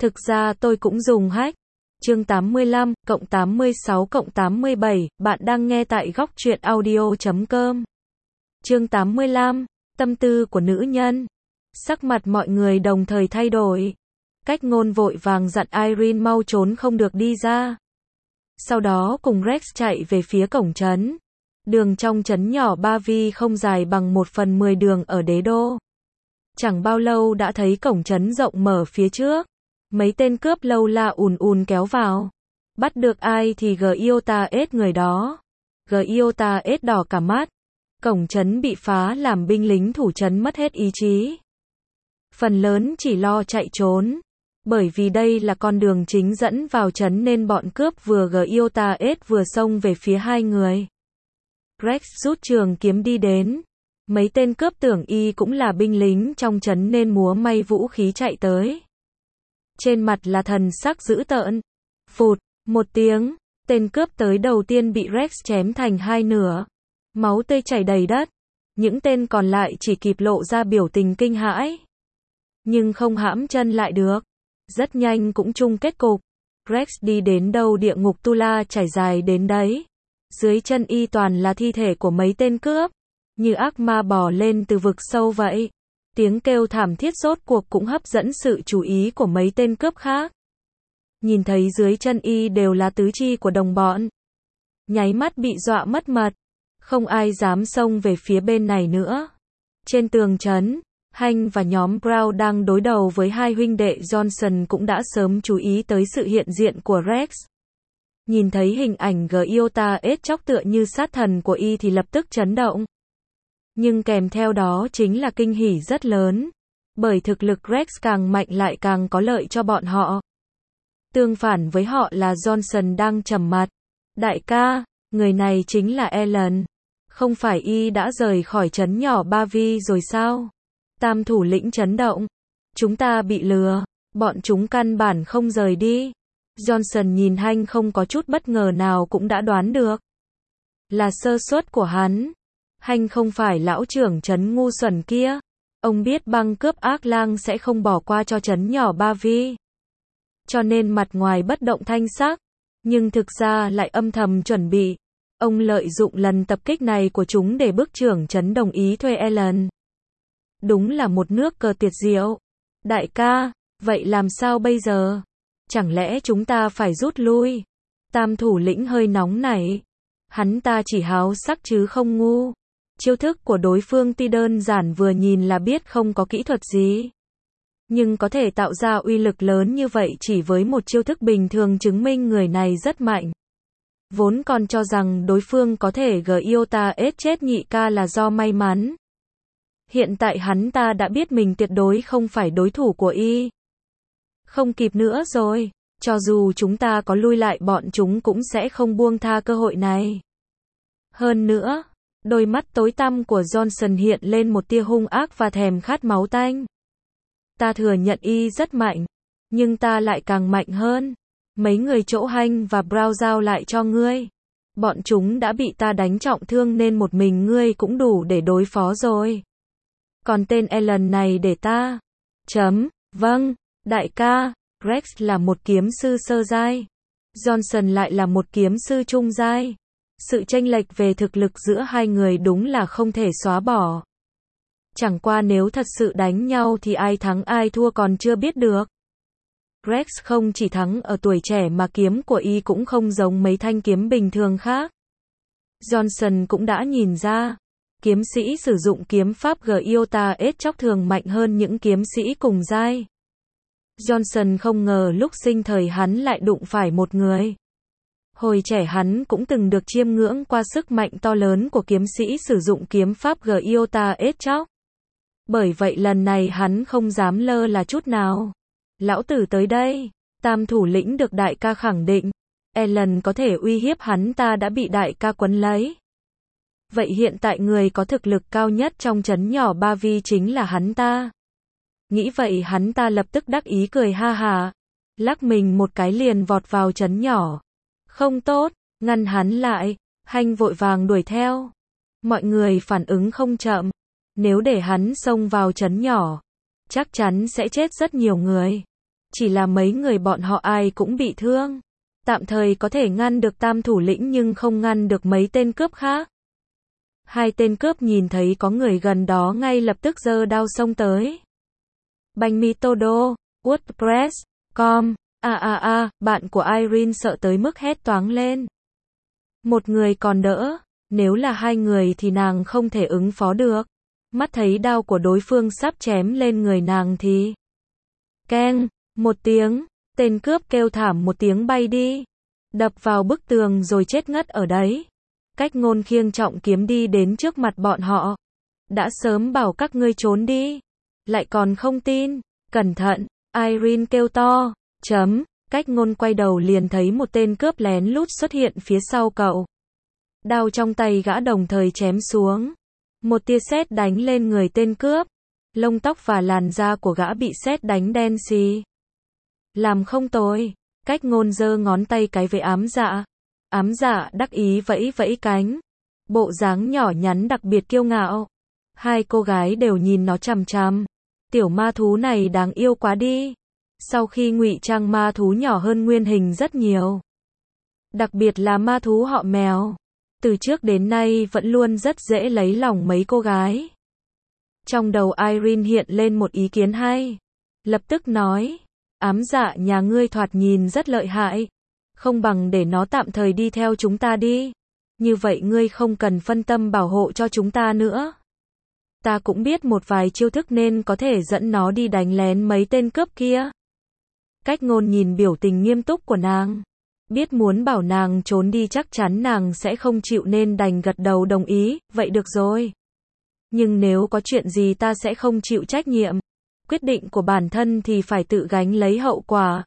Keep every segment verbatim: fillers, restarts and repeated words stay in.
Thực ra tôi cũng dùng hack. Chương tám mươi lăm, cộng tám mươi sáu cộng tám mươi bảy, bạn đang nghe tại góc truyện audio chấm com. Chương tám mươi lăm, tâm tư của nữ nhân. Sắc mặt mọi người đồng thời thay đổi. Cách ngôn vội vàng dặn Irene mau trốn không được đi ra. Sau đó cùng Rex chạy về phía cổng trấn. Đường trong trấn nhỏ Ba Vi không dài bằng một phần mười đường ở đế đô. Chẳng bao lâu đã thấy cổng trấn rộng mở phía trước. Mấy tên cướp lâu la ùn ùn kéo vào. Bắt được ai thì Giota ết người đó. Giota ết đỏ cả mắt. Cổng trấn bị phá làm binh lính thủ trấn mất hết ý chí. Phần lớn chỉ lo chạy trốn. Bởi vì đây là con đường chính dẫn vào trấn nên bọn cướp vừa Giota ết vừa xông về phía hai người. Rex rút trường kiếm đi đến. Mấy tên cướp tưởng y cũng là binh lính trong trấn nên múa may vũ khí chạy tới. Trên mặt là thần sắc dữ tợn. Phụt, một tiếng, tên cướp tới đầu tiên bị Rex chém thành hai nửa. Máu tươi chảy đầy đất. Những tên còn lại chỉ kịp lộ ra biểu tình kinh hãi. Nhưng không hãm chân lại được. Rất nhanh cũng chung kết cục. Rex đi đến đâu địa ngục tu la trải dài đến đấy. Dưới chân y toàn là thi thể của mấy tên cướp. Như ác ma bò lên từ vực sâu vậy. Tiếng kêu thảm thiết rốt cuộc cũng hấp dẫn sự chú ý của mấy tên cướp khác. Nhìn thấy dưới chân y đều là tứ chi của đồng bọn. Nháy mắt bị dọa mất mật. Không ai dám xông về phía bên này nữa. Trên tường trấn, Hank và nhóm Brown đang đối đầu với hai huynh đệ Johnson cũng đã sớm chú ý tới sự hiện diện của Rex. Nhìn thấy hình ảnh Giota ết chóc tựa như sát thần của y thì lập tức chấn động. Nhưng kèm theo đó chính là kinh hỉ rất lớn. Bởi thực lực Rex càng mạnh lại càng có lợi cho bọn họ. Tương phản với họ là Johnson đang trầm mặt. Đại ca, người này chính là Ellen. Không phải y đã rời khỏi trấn nhỏ Ba Vi rồi sao? Tam thủ lĩnh chấn động. Chúng ta bị lừa. Bọn chúng căn bản không rời đi. Johnson nhìn Hank không có chút bất ngờ nào cũng đã đoán được. Là sơ suất của hắn. Hank không phải lão trưởng trấn ngu xuẩn kia. Ông biết băng cướp ác lang sẽ không bỏ qua cho trấn nhỏ Ba Vi. Cho nên mặt ngoài bất động thanh sắc. Nhưng thực ra lại âm thầm chuẩn bị. Ông lợi dụng lần tập kích này của chúng để bức trưởng trấn đồng ý thuê Ellen. Đúng là một nước cờ tuyệt diệu. Đại ca, vậy làm sao bây giờ? Chẳng lẽ chúng ta phải rút lui? Tam thủ lĩnh hơi nóng nảy. Hắn ta chỉ háo sắc chứ không ngu. Chiêu thức của đối phương tuy đơn giản vừa nhìn là biết không có kỹ thuật gì. Nhưng có thể tạo ra uy lực lớn như vậy chỉ với một chiêu thức bình thường chứng minh người này rất mạnh. Vốn còn cho rằng đối phương có thể Giota ết chết nhị ca là do may mắn. Hiện tại hắn ta đã biết mình tuyệt đối không phải đối thủ của y. Không kịp nữa rồi. Cho dù chúng ta có lui lại bọn chúng cũng sẽ không buông tha cơ hội này. Hơn nữa, đôi mắt tối tăm của Johnson hiện lên một tia hung ác và thèm khát máu tanh. Ta thừa nhận y rất mạnh. Nhưng ta lại càng mạnh hơn. Mấy người chỗ Hank và Brown giao lại cho ngươi. Bọn chúng đã bị ta đánh trọng thương nên một mình ngươi cũng đủ để đối phó rồi. Còn tên Ellen này để ta. Chấm, vâng, đại ca. Rex là một kiếm sư sơ giai. Johnson lại là một kiếm sư trung giai. Sự chênh lệch về thực lực giữa hai người đúng là không thể xóa bỏ. Chẳng qua nếu thật sự đánh nhau thì ai thắng ai thua còn chưa biết được. Rex không chỉ thắng ở tuổi trẻ mà kiếm của y cũng không giống mấy thanh kiếm bình thường khác. Johnson cũng đã nhìn ra. Kiếm sĩ sử dụng kiếm pháp Giota ết chóc thường mạnh hơn những kiếm sĩ cùng giai. Johnson không ngờ lúc sinh thời hắn lại đụng phải một người. Hồi trẻ hắn cũng từng được chiêm ngưỡng qua sức mạnh to lớn của kiếm sĩ sử dụng kiếm pháp Giota ết chóc. Bởi vậy lần này hắn không dám lơ là chút nào. Lão tử tới đây. Tam thủ lĩnh được đại ca khẳng định. Ellen có thể uy hiếp hắn ta đã bị đại ca quấn lấy. Vậy hiện tại người có thực lực cao nhất trong trấn nhỏ Ba Vi chính là hắn ta. Nghĩ vậy hắn ta lập tức đắc ý cười ha hà. Lắc mình một cái liền vọt vào trấn nhỏ. Không tốt, ngăn hắn lại. Hank vội vàng đuổi theo. Mọi người phản ứng không chậm. Nếu để hắn xông vào trấn nhỏ, chắc chắn sẽ chết rất nhiều người. Chỉ là mấy người bọn họ ai cũng bị thương. Tạm thời có thể ngăn được tam thủ lĩnh nhưng không ngăn được mấy tên cướp khác. Hai tên cướp nhìn thấy có người gần đó ngay lập tức giơ đao xông tới. Bánh mì todo, WordPress, com, a a a, bạn của Irene sợ tới mức hét toáng lên. Một người còn đỡ, nếu là hai người thì nàng không thể ứng phó được. Mắt thấy đao của đối phương sắp chém lên người nàng thì... Keng, một tiếng, tên cướp kêu thảm một tiếng bay đi. Đập vào bức tường rồi chết ngất ở đấy. Cách Ngôn khiêng trọng kiếm đi đến trước mặt bọn họ. Đã sớm bảo các ngươi trốn đi. Lại còn không tin. Cẩn thận, Irene kêu to. Chấm, Cách Ngôn quay đầu liền thấy một tên cướp lén lút xuất hiện phía sau cậu. Đao trong tay gã đồng thời chém xuống. Một tia sét đánh lên người tên cướp. Lông tóc và làn da của gã bị sét đánh đen xì. Làm không tồi. Cách Ngôn giơ ngón tay cái với Ám Dạ. Ám Dạ đắc ý vẫy vẫy cánh. Bộ dáng nhỏ nhắn đặc biệt kiêu ngạo. Hai cô gái đều nhìn nó chằm chằm. Tiểu ma thú này đáng yêu quá đi. Sau khi ngụy trang ma thú nhỏ hơn nguyên hình rất nhiều. Đặc biệt là ma thú họ mèo. Từ trước đến nay vẫn luôn rất dễ lấy lòng mấy cô gái. Trong đầu Irene hiện lên một ý kiến hay. Lập tức nói. Ám Dạ nhà ngươi thoạt nhìn rất lợi hại. Không bằng để nó tạm thời đi theo chúng ta đi. Như vậy ngươi không cần phân tâm bảo hộ cho chúng ta nữa. Ta cũng biết một vài chiêu thức nên có thể dẫn nó đi đánh lén mấy tên cướp kia. Cách Ngôn nhìn biểu tình nghiêm túc của nàng. Biết muốn bảo nàng trốn đi chắc chắn nàng sẽ không chịu nên đành gật đầu đồng ý, vậy được rồi. Nhưng nếu có chuyện gì ta sẽ không chịu trách nhiệm. Quyết định của bản thân thì phải tự gánh lấy hậu quả.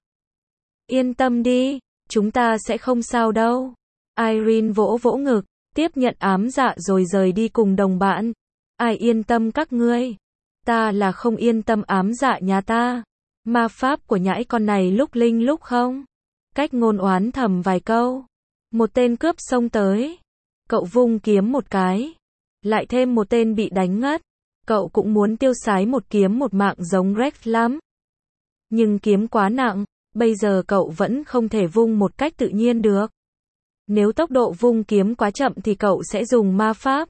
Yên tâm đi, chúng ta sẽ không sao đâu. Irene vỗ vỗ ngực, tiếp nhận Ám Dạ rồi rời đi cùng đồng bạn. Ai yên tâm các ngươi? Ta là không yên tâm Ám Dạ nhà ta. Ma pháp của nhãi con này lúc linh lúc không. Cách Ngôn oán thầm vài câu. Một tên cướp xông tới. Cậu vung kiếm một cái. Lại thêm một tên bị đánh ngất. Cậu cũng muốn tiêu sái một kiếm một mạng giống Rex lắm. Nhưng kiếm quá nặng, bây giờ cậu vẫn không thể vung một cách tự nhiên được. Nếu tốc độ vung kiếm quá chậm thì cậu sẽ dùng ma pháp.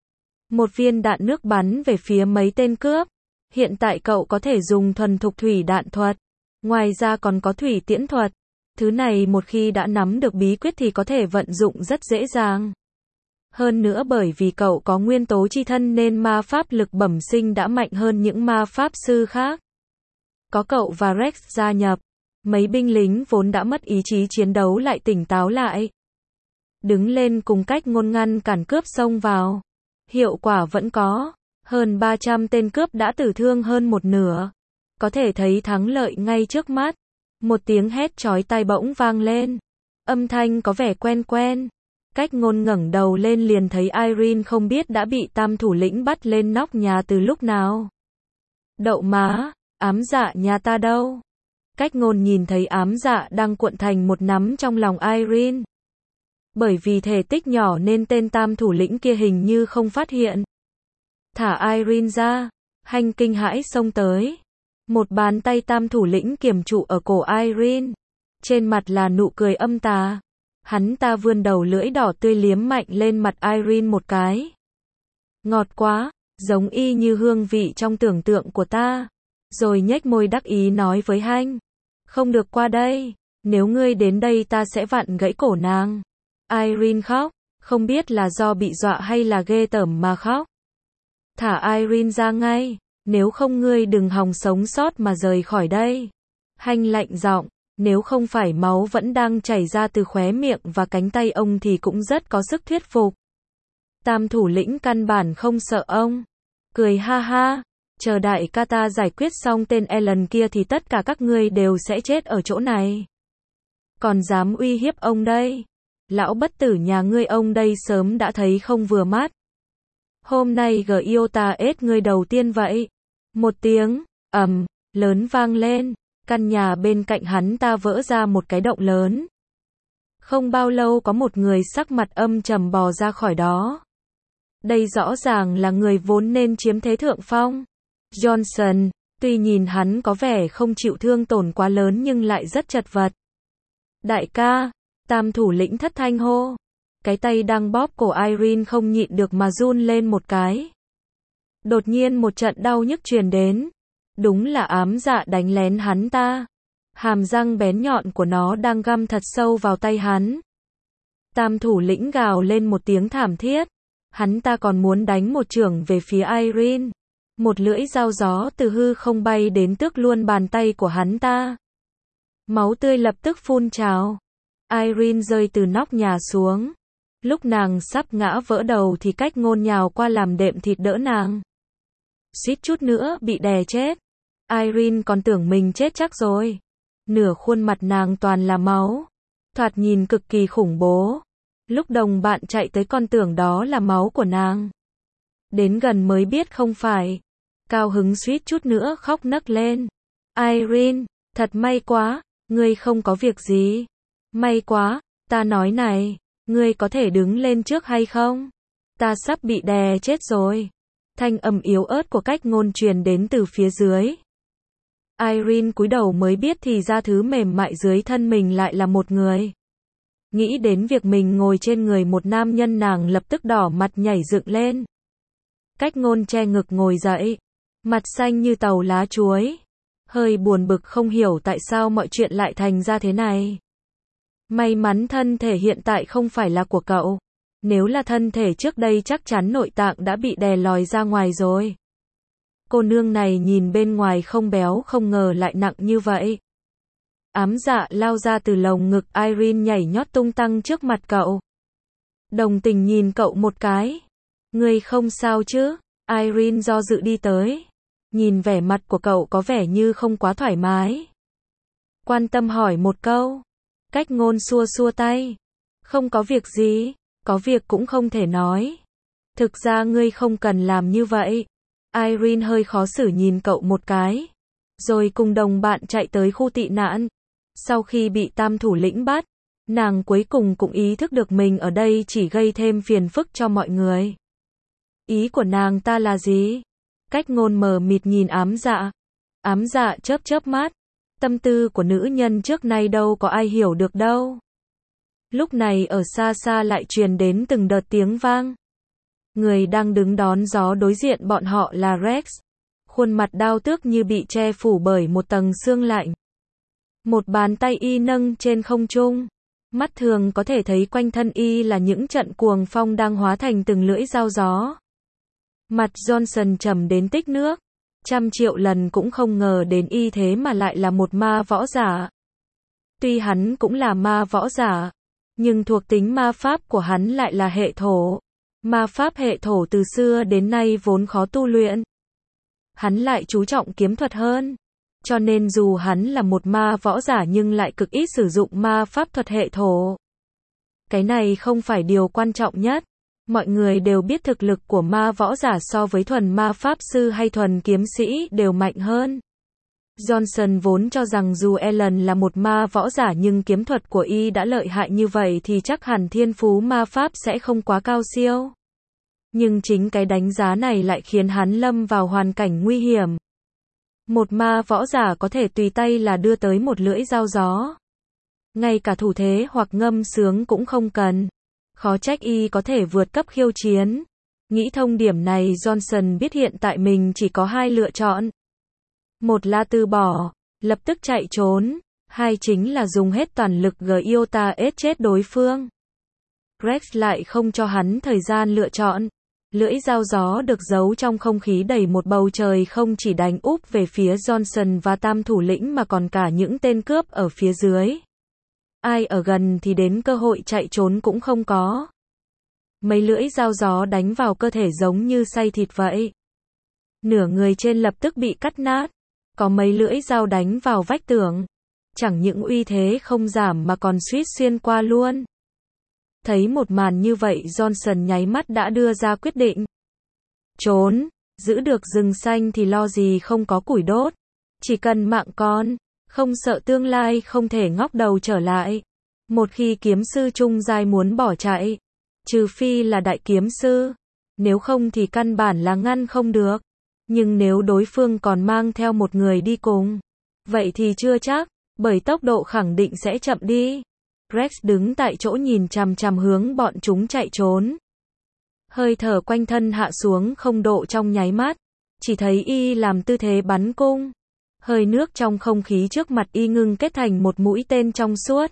Một viên đạn nước bắn về phía mấy tên cướp. Hiện tại cậu có thể dùng thuần thục thủy đạn thuật. Ngoài ra còn có thủy tiễn thuật. Thứ này một khi đã nắm được bí quyết thì có thể vận dụng rất dễ dàng. Hơn nữa bởi vì cậu có nguyên tố chi thân nên ma pháp lực bẩm sinh đã mạnh hơn những ma pháp sư khác. Có cậu và Rex gia nhập, mấy binh lính vốn đã mất ý chí chiến đấu lại tỉnh táo lại. Đứng lên cùng Cách Ngôn ngăn cản cướp xông vào. Hiệu quả vẫn có, hơn ba trăm tên cướp đã tử thương hơn một nửa. Có thể thấy thắng lợi ngay trước mắt. Một tiếng hét chói tai bỗng vang lên. Âm thanh có vẻ quen quen. Cách Ngôn ngẩng đầu lên liền thấy Irene không biết đã bị tam thủ lĩnh bắt lên nóc nhà từ lúc nào. Đậu má, Ám Dạ nhà ta đâu? Cách Ngôn nhìn thấy Ám Dạ đang cuộn thành một nắm trong lòng Irene. Bởi vì thể tích nhỏ nên tên tam thủ lĩnh kia hình như không phát hiện. Thả Irene ra, Hành kinh hãi xông tới. Một bàn tay tam thủ lĩnh kiềm trụ ở cổ Irene. Trên mặt là nụ cười âm tà. Hắn ta vươn đầu lưỡi đỏ tươi liếm mạnh lên mặt Irene một cái. Ngọt quá, giống y như hương vị trong tưởng tượng của ta. Rồi nhếch môi đắc ý nói với Hành. Không được qua đây, nếu ngươi đến đây ta sẽ vặn gãy cổ nàng. Irene khóc, không biết là do bị dọa hay là ghê tởm mà khóc. Thả Irene ra ngay, nếu không ngươi đừng hòng sống sót mà rời khỏi đây. Hành lạnh giọng. Nếu không phải máu vẫn đang chảy ra từ khóe miệng và cánh tay ông thì cũng rất có sức thuyết phục. Tam thủ lĩnh căn bản không sợ ông. Cười ha ha, chờ đại ca ta giải quyết xong tên Ellen kia thì tất cả các ngươi đều sẽ chết ở chỗ này. Còn dám uy hiếp ông đây. Lão bất tử nhà ngươi ông đây sớm đã thấy không vừa mắt. Hôm nay Giota ết ngươi đầu tiên vậy. Một tiếng, ầm, lớn vang lên. Căn nhà bên cạnh hắn ta vỡ ra một cái động lớn. Không bao lâu có một người sắc mặt âm trầm bò ra khỏi đó. Đây rõ ràng là người vốn nên chiếm thế thượng phong. Johnson, Tuy nhìn hắn có vẻ không chịu thương tổn quá lớn nhưng lại rất chật vật. Đại ca, Tam thủ lĩnh thất thanh hô. Cái tay đang bóp cổ Irene không nhịn được mà run lên một cái. Đột nhiên một trận đau nhức truyền đến. Đúng là ám dạ đánh lén hắn ta. Hàm răng bén nhọn của nó đang găm thật sâu vào tay hắn. Tam thủ lĩnh gào lên một tiếng thảm thiết. Hắn ta còn muốn đánh một chưởng về phía Irene. Một lưỡi dao gió từ hư không bay đến tước luôn bàn tay của hắn ta. Máu tươi lập tức phun trào. Irene rơi từ nóc nhà xuống. Lúc nàng sắp ngã vỡ đầu thì Cách Ngôn nhào qua làm đệm thịt đỡ nàng. Suýt chút nữa bị đè chết. Irene còn tưởng mình chết chắc rồi. Nửa khuôn mặt nàng toàn là máu. Thoạt nhìn cực kỳ khủng bố. Lúc đồng bạn chạy tới còn tưởng đó là máu của nàng. Đến gần mới biết không phải. Cao hứng suýt chút nữa khóc nấc lên. Irene, thật may quá, ngươi không có việc gì. May quá, ta nói này, ngươi có thể đứng lên trước hay không? Ta sắp bị đè chết rồi. Thanh âm yếu ớt của Cách Ngôn truyền đến từ phía dưới. Irene cúi đầu mới biết thì ra thứ mềm mại dưới thân mình lại là một người. Nghĩ đến việc mình ngồi trên người một nam nhân, nàng lập tức đỏ mặt nhảy dựng lên. Cách Ngôn che ngực ngồi dậy, mặt xanh như tàu lá chuối, hơi buồn bực không hiểu tại sao mọi chuyện lại thành ra thế này. May mắn thân thể hiện tại không phải là của cậu. Nếu là thân thể trước đây chắc chắn nội tạng đã bị đè lòi ra ngoài rồi. Cô nương này nhìn bên ngoài không béo không ngờ lại nặng như vậy. Ám dạ lao ra từ lồng ngực Irene nhảy nhót tung tăng trước mặt cậu. Đồng tình nhìn cậu một cái. Ngươi không sao chứ? Irene do dự đi tới. Nhìn vẻ mặt của cậu có vẻ như không quá thoải mái. Quan tâm hỏi một câu. Cách Ngôn xua xua tay. Không có việc gì, có việc cũng không thể nói. Thực ra ngươi không cần làm như vậy. Irene hơi khó xử nhìn cậu một cái. Rồi cùng đồng bạn chạy tới khu tị nạn. Sau khi bị Tam thủ lĩnh bắt, nàng cuối cùng cũng ý thức được mình ở đây chỉ gây thêm phiền phức cho mọi người. Ý của nàng ta là gì? Cách Ngôn mờ mịt nhìn ám dạ. Ám dạ chớp chớp mắt. Tâm tư của nữ nhân trước nay đâu có ai hiểu được đâu. Lúc này ở xa xa lại truyền đến từng đợt tiếng vang. Người đang đứng đón gió đối diện bọn họ là Rex. Khuôn mặt đao tước như bị che phủ bởi một tầng sương lạnh. Một bàn tay y nâng trên không trung. Mắt thường có thể thấy quanh thân y là những trận cuồng phong đang hóa thành từng lưỡi dao gió. Mặt Johnson trầm đến tích nước. Trăm triệu lần cũng không ngờ đến y thế mà lại là một ma võ giả. Tuy hắn cũng là ma võ giả, nhưng thuộc tính ma pháp của hắn lại là hệ thổ. Ma pháp hệ thổ từ xưa đến nay vốn khó tu luyện. Hắn lại chú trọng kiếm thuật hơn. Cho nên dù hắn là một ma võ giả nhưng lại cực ít sử dụng ma pháp thuật hệ thổ. Cái này không phải điều quan trọng nhất. Mọi người đều biết thực lực của ma võ giả so với thuần ma pháp sư hay thuần kiếm sĩ đều mạnh hơn. Johnson vốn cho rằng dù Ellen là một ma võ giả nhưng kiếm thuật của y đã lợi hại như vậy thì chắc hẳn thiên phú ma pháp sẽ không quá cao siêu. Nhưng chính cái đánh giá này lại khiến hắn lâm vào hoàn cảnh nguy hiểm. Một ma võ giả có thể tùy tay là đưa tới một lưỡi dao gió. Ngay cả thủ thế hoặc ngâm sướng cũng không cần. Khó trách y có thể vượt cấp khiêu chiến. Nghĩ thông điểm này Johnson biết hiện tại mình chỉ có hai lựa chọn. Một là từ bỏ, lập tức chạy trốn. Hai chính là dùng hết toàn lực Giota ết chết đối phương. Rex lại không cho hắn thời gian lựa chọn. Lưỡi dao gió được giấu trong không khí đầy một bầu trời không chỉ đánh úp về phía Johnson và Tam thủ lĩnh mà còn cả những tên cướp ở phía dưới. Ai ở gần thì đến cơ hội chạy trốn cũng không có. Mấy lưỡi dao gió đánh vào cơ thể giống như xay thịt vậy. Nửa người trên lập tức bị cắt nát. Có mấy lưỡi dao đánh vào vách tường. Chẳng những uy thế không giảm mà còn suýt xuyên qua luôn. Thấy một màn như vậy Johnson nháy mắt đã đưa ra quyết định. Trốn, giữ được rừng xanh thì lo gì không có củi đốt. Chỉ cần mạng con, không sợ tương lai không thể ngóc đầu trở lại. Một khi kiếm sư trung giai muốn bỏ chạy, trừ phi là đại kiếm sư, nếu không thì căn bản là ngăn không được. Nhưng nếu đối phương còn mang theo một người đi cùng, vậy thì chưa chắc, bởi tốc độ khẳng định sẽ chậm đi. Rex đứng tại chỗ nhìn chằm chằm hướng bọn chúng chạy trốn. Hơi thở quanh thân hạ xuống không độ trong nháy mắt, chỉ thấy y làm tư thế bắn cung. Hơi nước trong không khí trước mặt y ngưng kết thành một mũi tên trong suốt.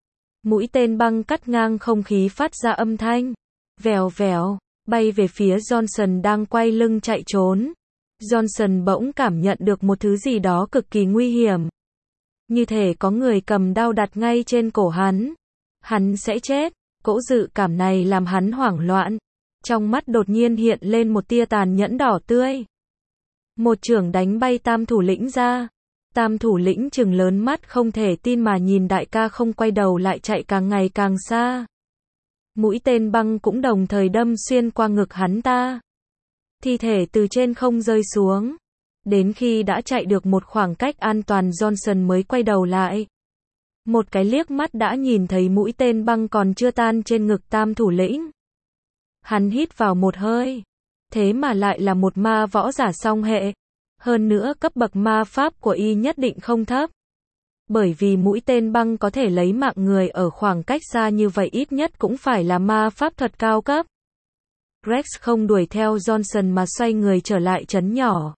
Mũi tên băng cắt ngang không khí phát ra âm thanh vèo vèo, bay về phía Johnson đang quay lưng chạy trốn. Johnson bỗng cảm nhận được một thứ gì đó cực kỳ nguy hiểm. Như thể có người cầm đao đặt ngay trên cổ hắn. Hắn sẽ chết. Cỗ dự cảm này làm hắn hoảng loạn. Trong mắt đột nhiên hiện lên một tia tàn nhẫn đỏ tươi. Một chưởng đánh bay tam thủ lĩnh ra. Tam thủ lĩnh trừng lớn mắt không thể tin mà nhìn đại ca không quay đầu lại chạy càng ngày càng xa. Mũi tên băng cũng đồng thời đâm xuyên qua ngực hắn ta. Thi thể từ trên không rơi xuống. Đến khi đã chạy được một khoảng cách an toàn, Johnson mới quay đầu lại. Một cái liếc mắt đã nhìn thấy mũi tên băng còn chưa tan trên ngực tam thủ lĩnh. Hắn hít vào một hơi. Thế mà lại là một ma võ giả song hệ. Hơn nữa cấp bậc ma pháp của y nhất định không thấp. Bởi vì mũi tên băng có thể lấy mạng người ở khoảng cách xa như vậy, ít nhất cũng phải là ma pháp thuật cao cấp. Rex không đuổi theo Johnson mà xoay người trở lại trấn nhỏ.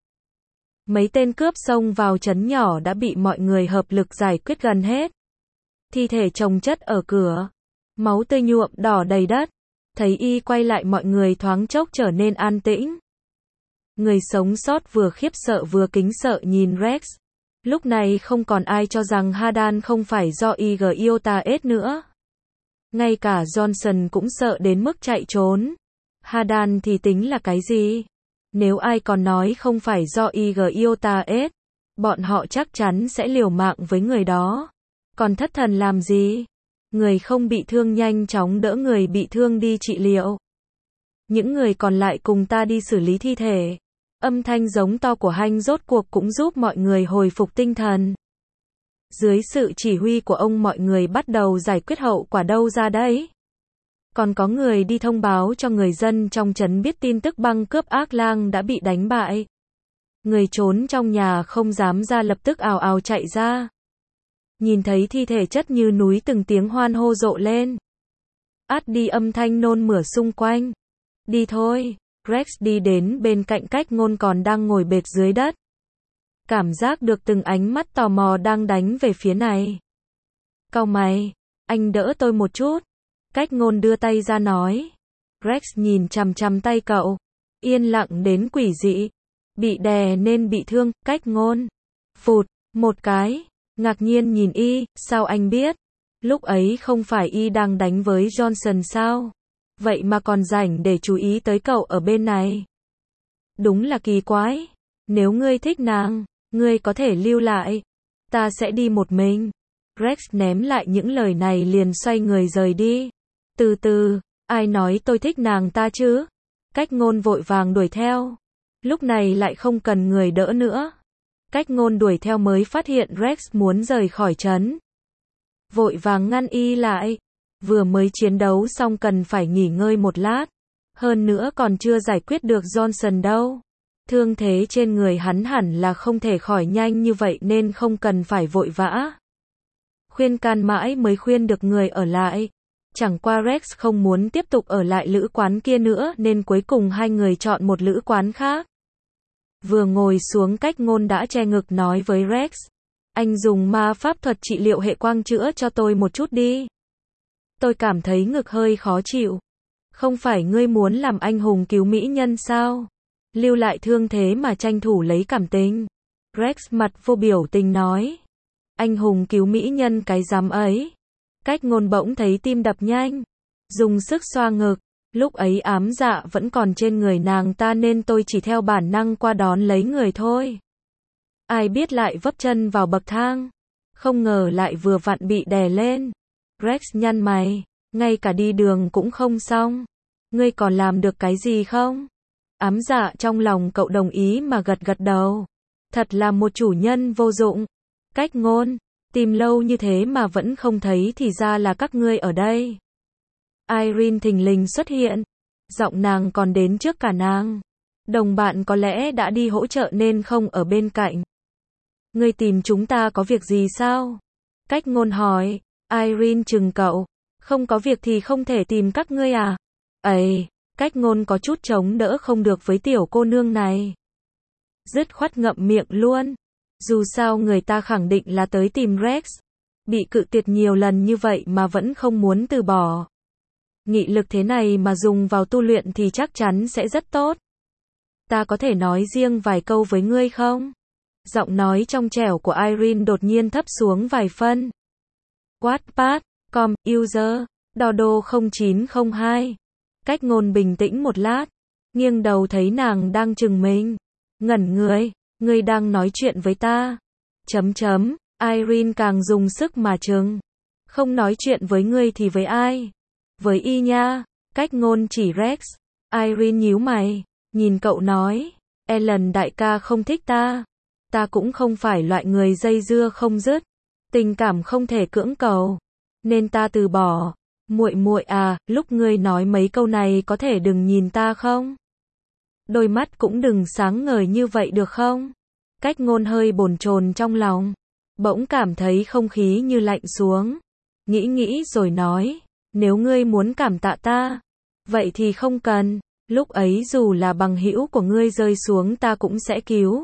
Mấy tên cướp xông vào trấn nhỏ đã bị mọi người hợp lực giải quyết gần hết. Thi thể chồng chất ở cửa. Máu tươi nhuộm đỏ đầy đất. Thấy y quay lại, mọi người thoáng chốc trở nên an tĩnh. Người sống sót vừa khiếp sợ vừa kính sợ nhìn Rex. Lúc này không còn ai cho rằng Hadan không phải do Ig Iotaes nữa. Ngay cả Johnson cũng sợ đến mức chạy trốn. Hadan thì tính là cái gì? Nếu ai còn nói không phải do Ig Iotaes, bọn họ chắc chắn sẽ liều mạng với người đó. Còn thất thần làm gì? Người không bị thương nhanh chóng đỡ người bị thương đi trị liệu. Những người còn lại cùng ta đi xử lý thi thể. Âm thanh giống to của Hanh rốt cuộc cũng giúp mọi người hồi phục tinh thần. Dưới sự chỉ huy của ông, mọi người bắt đầu giải quyết hậu quả đâu ra đấy. Còn có người đi thông báo cho người dân trong trấn biết tin tức băng cướp ác lang đã bị đánh bại. Người trốn trong nhà không dám ra lập tức ào ào chạy ra. Nhìn thấy thi thể chất như núi, từng tiếng hoan hô rộ lên. Át đi âm thanh nôn mửa xung quanh. Đi thôi. Rex đi đến bên cạnh Cách Ngôn còn đang ngồi bệt dưới đất. Cảm giác được từng ánh mắt tò mò đang đánh về phía này. Cau mày, anh đỡ tôi một chút. Cách Ngôn đưa tay ra nói. Rex nhìn chằm chằm tay cậu. Yên lặng đến quỷ dị. Bị đè nên bị thương. Cách Ngôn. Phụt, một cái. Ngạc nhiên nhìn y, sao anh biết? Lúc ấy không phải y đang đánh với Johnson sao? Vậy mà còn rảnh để chú ý tới cậu ở bên này. Đúng là kỳ quái. Nếu ngươi thích nàng, ngươi có thể lưu lại. Ta sẽ đi một mình. Rex ném lại những lời này liền xoay người rời đi. Từ từ, ai nói tôi thích nàng ta chứ? Cách Ngôn vội vàng đuổi theo. Lúc này lại không cần người đỡ nữa. Cách Ngôn đuổi theo mới phát hiện Rex muốn rời khỏi trấn. Vội vàng ngăn y lại. Vừa mới chiến đấu xong cần phải nghỉ ngơi một lát. Hơn nữa còn chưa giải quyết được Johnson đâu. Thương thế trên người hắn hẳn là không thể khỏi nhanh như vậy nên không cần phải vội vã. Khuyên can mãi mới khuyên được người ở lại. Chẳng qua Rex không muốn tiếp tục ở lại lữ quán kia nữa nên cuối cùng hai người chọn một lữ quán khác. Vừa ngồi xuống, Cách Ngôn đã che ngực nói với Rex. Anh dùng ma pháp thuật trị liệu hệ quang chữa cho tôi một chút đi. Tôi cảm thấy ngực hơi khó chịu. Không phải ngươi muốn làm anh hùng cứu mỹ nhân sao? Lưu lại thương thế mà tranh thủ lấy cảm tình. Rex mặt vô biểu tình nói. Anh hùng cứu mỹ nhân cái dám ấy. Cách Ngôn bỗng thấy tim đập nhanh. Dùng sức xoa ngực. Lúc ấy ám dạ vẫn còn trên người nàng ta nên tôi chỉ theo bản năng qua đón lấy người thôi. Ai biết lại vấp chân vào bậc thang. Không ngờ lại vừa vặn bị đè lên. Rex nhăn mày. Ngay cả đi đường cũng không xong. Ngươi còn làm được cái gì không? Ám dạ trong lòng cậu đồng ý mà gật gật đầu. Thật là một chủ nhân vô dụng. Cách Ngôn. Tìm lâu như thế mà vẫn không thấy thì ra là các ngươi ở đây. Irene thình lình xuất hiện. Giọng nàng còn đến trước cả nàng. Đồng bạn có lẽ đã đi hỗ trợ nên không ở bên cạnh. Ngươi tìm chúng ta có việc gì sao? Cách ngôn hỏi. Irene chừng cậu. Không có việc thì không thể tìm các ngươi à? Ấy, cách ngôn có chút chống đỡ không được với tiểu cô nương này. Dứt khoát ngậm miệng luôn. Dù sao người ta khẳng định là tới tìm Rex. Bị cự tuyệt nhiều lần như vậy mà vẫn không muốn từ bỏ. Nghị lực thế này mà dùng vào tu luyện thì chắc chắn sẽ rất tốt. Ta có thể nói riêng vài câu với ngươi không? Giọng nói trong trẻo của Irene đột nhiên thấp xuống vài phân. Wattpad, com, user, Dodo không chín không hai. Cách ngôn bình tĩnh một lát. Nghiêng đầu thấy nàng đang chừng mình. Ngẩn người, ngươi đang nói chuyện với ta. Chấm chấm, Irene càng dùng sức mà chừng. Không nói chuyện với ngươi thì với ai? Với y nha. Cách ngôn chỉ Rex. Irene nhíu mày. Nhìn cậu nói. Ellen đại ca không thích ta. Ta cũng không phải loại người dây dưa không dứt. Tình cảm không thể cưỡng cầu. Nên ta từ bỏ. Muội muội à, lúc ngươi nói mấy câu này có thể đừng nhìn ta không? Đôi mắt cũng đừng sáng ngời như vậy được không? Cách ngôn hơi bồn chồn trong lòng. Bỗng cảm thấy không khí như lạnh xuống. Nghĩ nghĩ rồi nói. Nếu ngươi muốn cảm tạ ta. Vậy thì không cần. Lúc ấy dù là bằng hữu của ngươi rơi xuống ta cũng sẽ cứu.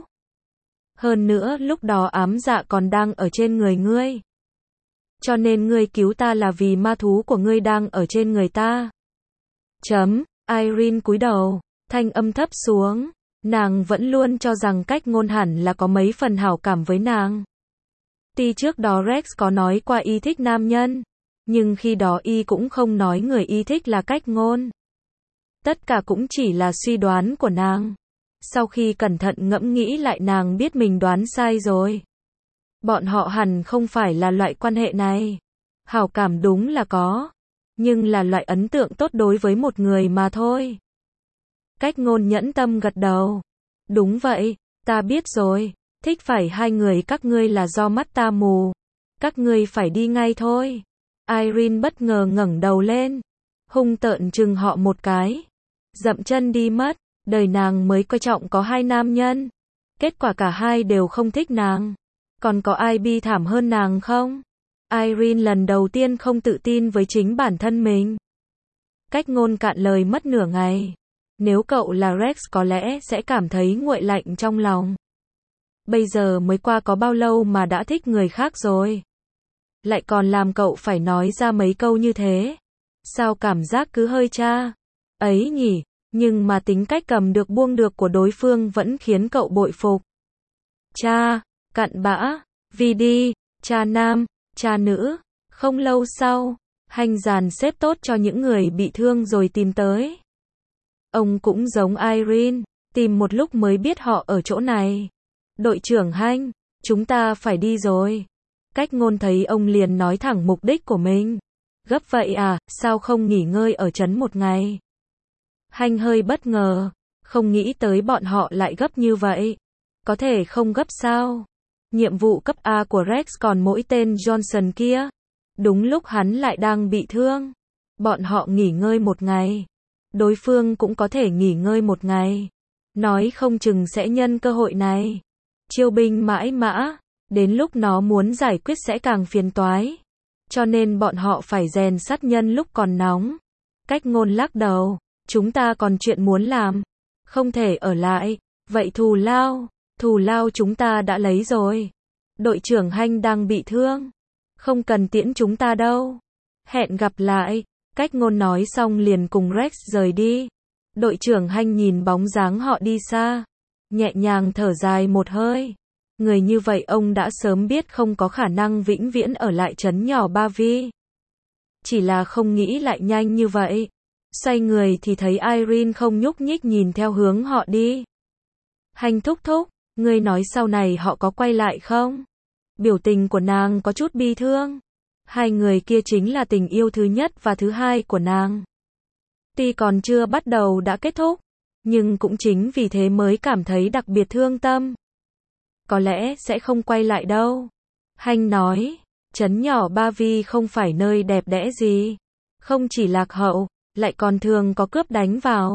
Hơn nữa lúc đó ám dạ còn đang ở trên người ngươi. Cho nên ngươi cứu ta là vì ma thú của ngươi đang ở trên người ta. Chấm, Irene cúi đầu, thanh âm thấp xuống. Nàng vẫn luôn cho rằng cách ngôn hẳn là có mấy phần hảo cảm với nàng. Tuy trước đó Rex có nói qua y thích nam nhân. Nhưng khi đó y cũng không nói người y thích là cách ngôn. Tất cả cũng chỉ là suy đoán của nàng. Sau khi cẩn thận ngẫm nghĩ lại nàng biết mình đoán sai rồi. Bọn họ hẳn không phải là loại quan hệ này. Hảo cảm đúng là có. Nhưng là loại ấn tượng tốt đối với một người mà thôi. Cách ngôn nhẫn tâm gật đầu. Đúng vậy, ta biết rồi. Thích phải hai người các ngươi là do mắt ta mù. Các ngươi phải đi ngay thôi. Irene bất ngờ ngẩng đầu lên. Hung tợn chừng họ một cái. Dậm chân đi mất. Đời nàng mới coi trọng có hai nam nhân. Kết quả cả hai đều không thích nàng. Còn có ai bi thảm hơn nàng không? Irene lần đầu tiên không tự tin với chính bản thân mình. Cách ngôn cạn lời mất nửa ngày. Nếu cậu là Rex có lẽ sẽ cảm thấy nguội lạnh trong lòng. Bây giờ mới qua có bao lâu mà đã thích người khác rồi. Lại còn làm cậu phải nói ra mấy câu như thế. Sao cảm giác cứ hơi cha. Ấy nhỉ, nhưng mà tính cách cầm được buông được của đối phương vẫn khiến cậu bội phục. Cha, cặn bã, vì đi, cha nam, cha nữ. Không lâu sau, Hành dàn xếp tốt cho những người bị thương rồi tìm tới. Ông cũng giống Irene, tìm một lúc mới biết họ ở chỗ này. Đội trưởng Hành, chúng ta phải đi rồi. Cách ngôn thấy ông liền nói thẳng mục đích của mình. Gấp vậy à, sao không nghỉ ngơi ở trấn một ngày? Hành hơi bất ngờ, không nghĩ tới bọn họ lại gấp như vậy. Có thể không gấp sao? Nhiệm vụ cấp A của Rex còn mỗi tên Johnson kia. Đúng lúc hắn lại đang bị thương. Bọn họ nghỉ ngơi một ngày. Đối phương cũng có thể nghỉ ngơi một ngày. Nói không chừng sẽ nhân cơ hội này. Chiêu binh mãi mã. Đến lúc nó muốn giải quyết sẽ càng phiền toái. Cho nên bọn họ phải rèn sắt nhân lúc còn nóng. Cách ngôn lắc đầu. Chúng ta còn chuyện muốn làm. Không thể ở lại. Vậy thù lao. Thù lao chúng ta đã lấy rồi. Đội trưởng Hành đang bị thương. Không cần tiễn chúng ta đâu. Hẹn gặp lại. Cách ngôn nói xong liền cùng Rex rời đi. Đội trưởng Hành nhìn bóng dáng họ đi xa. Nhẹ nhàng thở dài một hơi. Người như vậy ông đã sớm biết không có khả năng vĩnh viễn ở lại trấn nhỏ Ba Vi. Chỉ là không nghĩ lại nhanh như vậy. Xoay người thì thấy Irene không nhúc nhích nhìn theo hướng họ đi. Hành thúc thúc, ngươi nói sau này họ có quay lại không? Biểu tình của nàng có chút bi thương. Hai người kia chính là tình yêu thứ nhất và thứ hai của nàng. Tuy còn chưa bắt đầu đã kết thúc, nhưng cũng chính vì thế mới cảm thấy đặc biệt thương tâm. Có lẽ sẽ không quay lại đâu. Hành nói, trấn nhỏ Ba Vi không phải nơi đẹp đẽ gì. Không chỉ lạc hậu, lại còn thường có cướp đánh vào.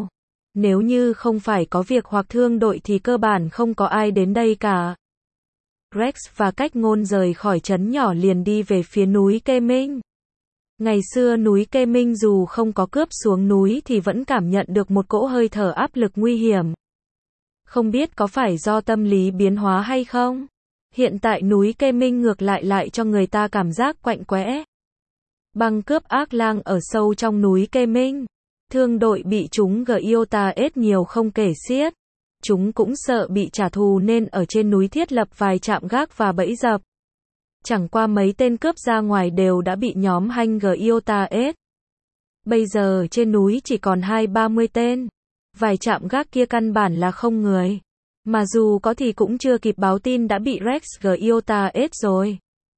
Nếu như không phải có việc hoặc thương đội thì cơ bản không có ai đến đây cả. Rex và Cách Ngôn rời khỏi trấn nhỏ liền đi về phía núi Kê Minh. Ngày xưa núi Kê Minh dù không có cướp xuống núi thì vẫn cảm nhận được một cỗ hơi thở áp lực nguy hiểm. Không biết có phải do tâm lý biến hóa hay không? Hiện tại núi Kê Minh ngược lại lại cho người ta cảm giác quạnh quẽ. Băng cướp ác lang ở sâu trong núi Kê Minh. Thương đội bị chúng Giota ết nhiều không kể xiết. Chúng cũng sợ bị trả thù nên ở trên núi thiết lập vài trạm gác và bẫy dập. Chẳng qua mấy tên cướp ra ngoài đều đã bị nhóm Hanh Giota ết. Bây giờ trên núi chỉ còn hai ba mươi tên. Vài trạm gác kia căn bản là không người. Mà dù có thì cũng chưa kịp báo tin đã bị Rex Giota ết rồi.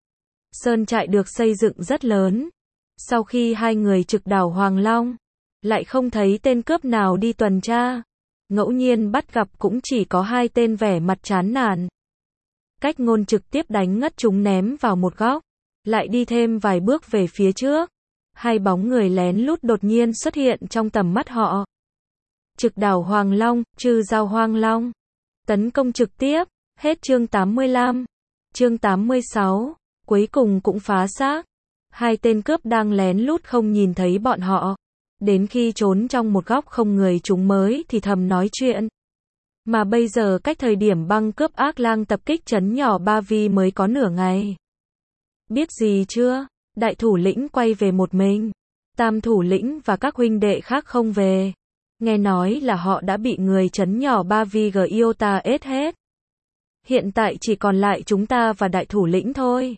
Sơn trại được xây dựng rất lớn. Sau khi hai người trực đảo Hoàng Long, lại không thấy tên cướp nào đi tuần tra. Ngẫu nhiên bắt gặp cũng chỉ có hai tên vẻ mặt chán nản. Cách Ngôn trực tiếp đánh ngất chúng ném vào một góc. Lại đi thêm vài bước về phía trước. Hai bóng người lén lút đột nhiên xuất hiện trong tầm mắt họ. Trực đảo Hoàng Long, trừ giao Hoang Long. Tấn công trực tiếp. Hết chương tám mươi lăm. Chương tám mươi sáu. Cuối cùng cũng phá xác. Hai tên cướp đang lén lút không nhìn thấy bọn họ. Đến khi trốn trong một góc không người chúng mới thì thầm nói chuyện. Mà bây giờ cách thời điểm băng cướp ác lang tập kích trấn nhỏ Ba Vi mới có nửa ngày. Biết gì chưa? Đại thủ lĩnh quay về một mình. Tam thủ lĩnh và các huynh đệ khác không về. Nghe nói là họ đã bị người trấn nhỏ Ba Vi Giota ết hết. Hiện tại chỉ còn lại chúng ta và đại thủ lĩnh thôi.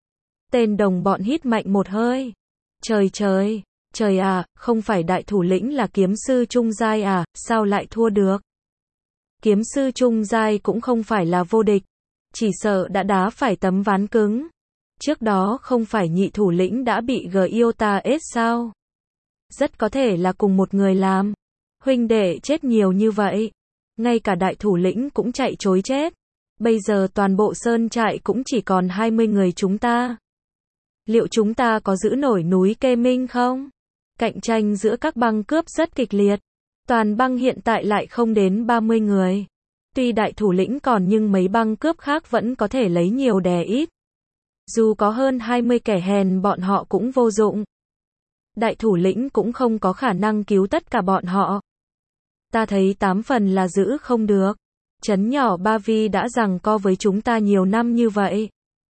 Tên đồng bọn hít mạnh một hơi. Trời trời, trời à, không phải đại thủ lĩnh là kiếm sư trung giai à, sao lại thua được? Kiếm sư trung giai cũng không phải là vô địch, chỉ sợ đã đá phải tấm ván cứng. Trước đó không phải nhị thủ lĩnh đã bị Giota ết sao? Rất có thể là cùng một người làm. Huynh đệ chết nhiều như vậy, ngay cả đại thủ lĩnh cũng chạy trối chết. Bây giờ toàn bộ sơn trại cũng chỉ còn hai mươi người chúng ta. Liệu chúng ta có giữ nổi núi Kê Minh không? Cạnh tranh giữa các băng cướp rất kịch liệt. Toàn băng hiện tại lại không đến ba mươi người. Tuy đại thủ lĩnh còn nhưng mấy băng cướp khác vẫn có thể lấy nhiều đè ít. Dù có hơn hai mươi kẻ hèn bọn họ cũng vô dụng. Đại thủ lĩnh cũng không có khả năng cứu tất cả bọn họ. Ta thấy tám phần là giữ không được. Trấn nhỏ Ba Vi đã giằng co với chúng ta nhiều năm như vậy.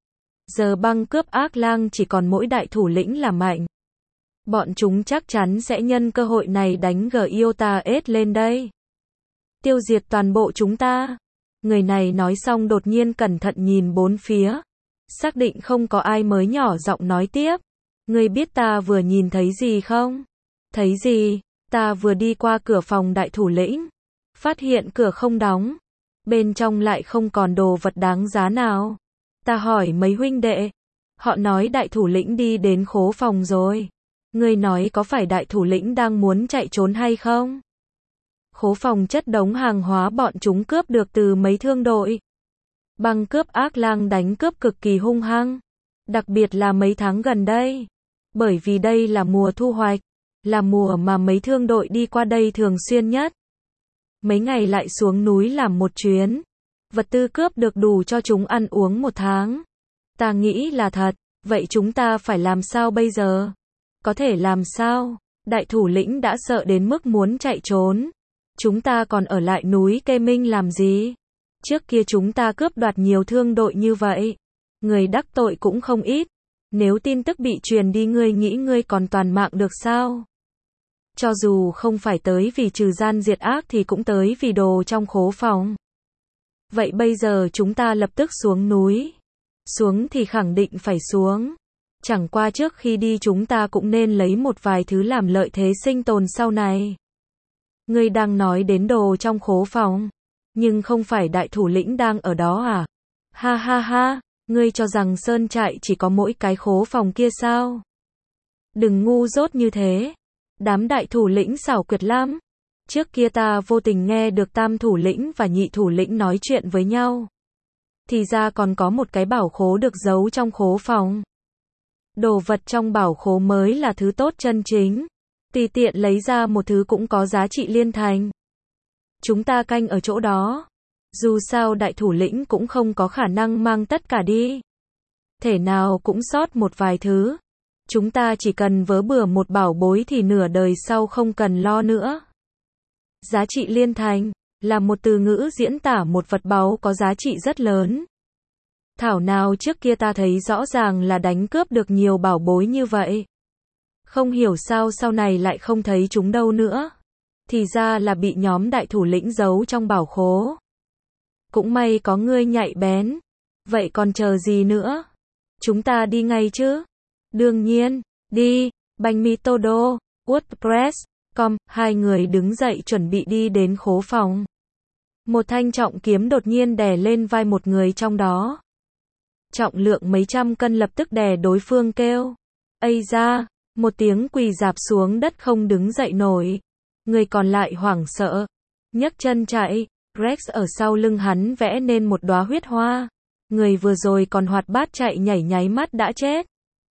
Giờ băng cướp ác lang chỉ còn mỗi đại thủ lĩnh là mạnh. Bọn chúng chắc chắn sẽ nhân cơ hội này đánh Giota ết lên đây. Tiêu diệt toàn bộ chúng ta. Người này nói xong đột nhiên cẩn thận nhìn bốn phía. Xác định không có ai mới nhỏ giọng nói tiếp. Ngươi biết ta vừa nhìn thấy gì không? Thấy gì? Ta vừa đi qua cửa phòng đại thủ lĩnh. Phát hiện cửa không đóng. Bên trong lại không còn đồ vật đáng giá nào. Ta hỏi mấy huynh đệ. Họ nói đại thủ lĩnh đi đến khố phòng rồi. Ngươi nói có phải đại thủ lĩnh đang muốn chạy trốn hay không? Khố phòng chất đống hàng hóa bọn chúng cướp được từ mấy thương đội. Băng cướp ác lang đánh cướp cực kỳ hung hăng. Đặc biệt là mấy tháng gần đây. Bởi vì đây là mùa thu hoạch. Là mùa mà mấy thương đội đi qua đây thường xuyên nhất. Mấy ngày lại xuống núi làm một chuyến. Vật tư cướp được đủ cho chúng ăn uống một tháng. Ta nghĩ là thật. Vậy chúng ta phải làm sao bây giờ? Có thể làm sao? Đại thủ lĩnh đã sợ đến mức muốn chạy trốn. Chúng ta còn ở lại núi Kê Minh làm gì? Trước kia chúng ta cướp đoạt nhiều thương đội như vậy. Người đắc tội cũng không ít. Nếu tin tức bị truyền đi ngươi nghĩ ngươi còn toàn mạng được sao? Cho dù không phải tới vì trừ gian diệt ác thì cũng tới vì đồ trong khố phòng. Vậy bây giờ chúng ta lập tức xuống núi. Xuống thì khẳng định phải xuống. Chẳng qua trước khi đi chúng ta cũng nên lấy một vài thứ làm lợi thế sinh tồn sau này. Ngươi đang nói đến đồ trong khố phòng. Nhưng không phải đại thủ lĩnh đang ở đó à? Ha ha ha, ngươi cho rằng sơn trại chỉ có mỗi cái khố phòng kia sao? Đừng ngu dốt như thế. Đám đại thủ lĩnh xảo quyệt lắm. Trước kia ta vô tình nghe được tam thủ lĩnh và nhị thủ lĩnh nói chuyện với nhau. Thì ra còn có một cái bảo khố được giấu trong khố phòng. Đồ vật trong bảo khố mới là thứ tốt chân chính. Tùy tiện lấy ra một thứ cũng có giá trị liên thành. Chúng ta canh ở chỗ đó. Dù sao đại thủ lĩnh cũng không có khả năng mang tất cả đi. Thể nào cũng sót một vài thứ. Chúng ta chỉ cần vớ bừa một bảo bối thì nửa đời sau không cần lo nữa. Giá trị liên thành là một từ ngữ diễn tả một vật báu có giá trị rất lớn. Thảo nào trước kia ta thấy rõ ràng là đánh cướp được nhiều bảo bối như vậy. Không hiểu sao sau này lại không thấy chúng đâu nữa. Thì ra là bị nhóm đại thủ lĩnh giấu trong bảo khố. Cũng may có ngươi nhạy bén. Vậy còn chờ gì nữa? Chúng ta đi ngay chứ? Đương nhiên, đi. Bánh mì todo, WordPress, com, hai người đứng dậy chuẩn bị đi đến khố phòng. Một thanh trọng kiếm đột nhiên đè lên vai một người trong đó. Trọng lượng mấy trăm cân lập tức đè đối phương kêu. Ây da, một tiếng quỳ rạp xuống đất không đứng dậy nổi. Người còn lại hoảng sợ. Nhấc chân chạy, Rex ở sau lưng hắn vẽ nên một đóa huyết hoa. Người vừa rồi còn hoạt bát chạy nhảy nháy mắt đã chết.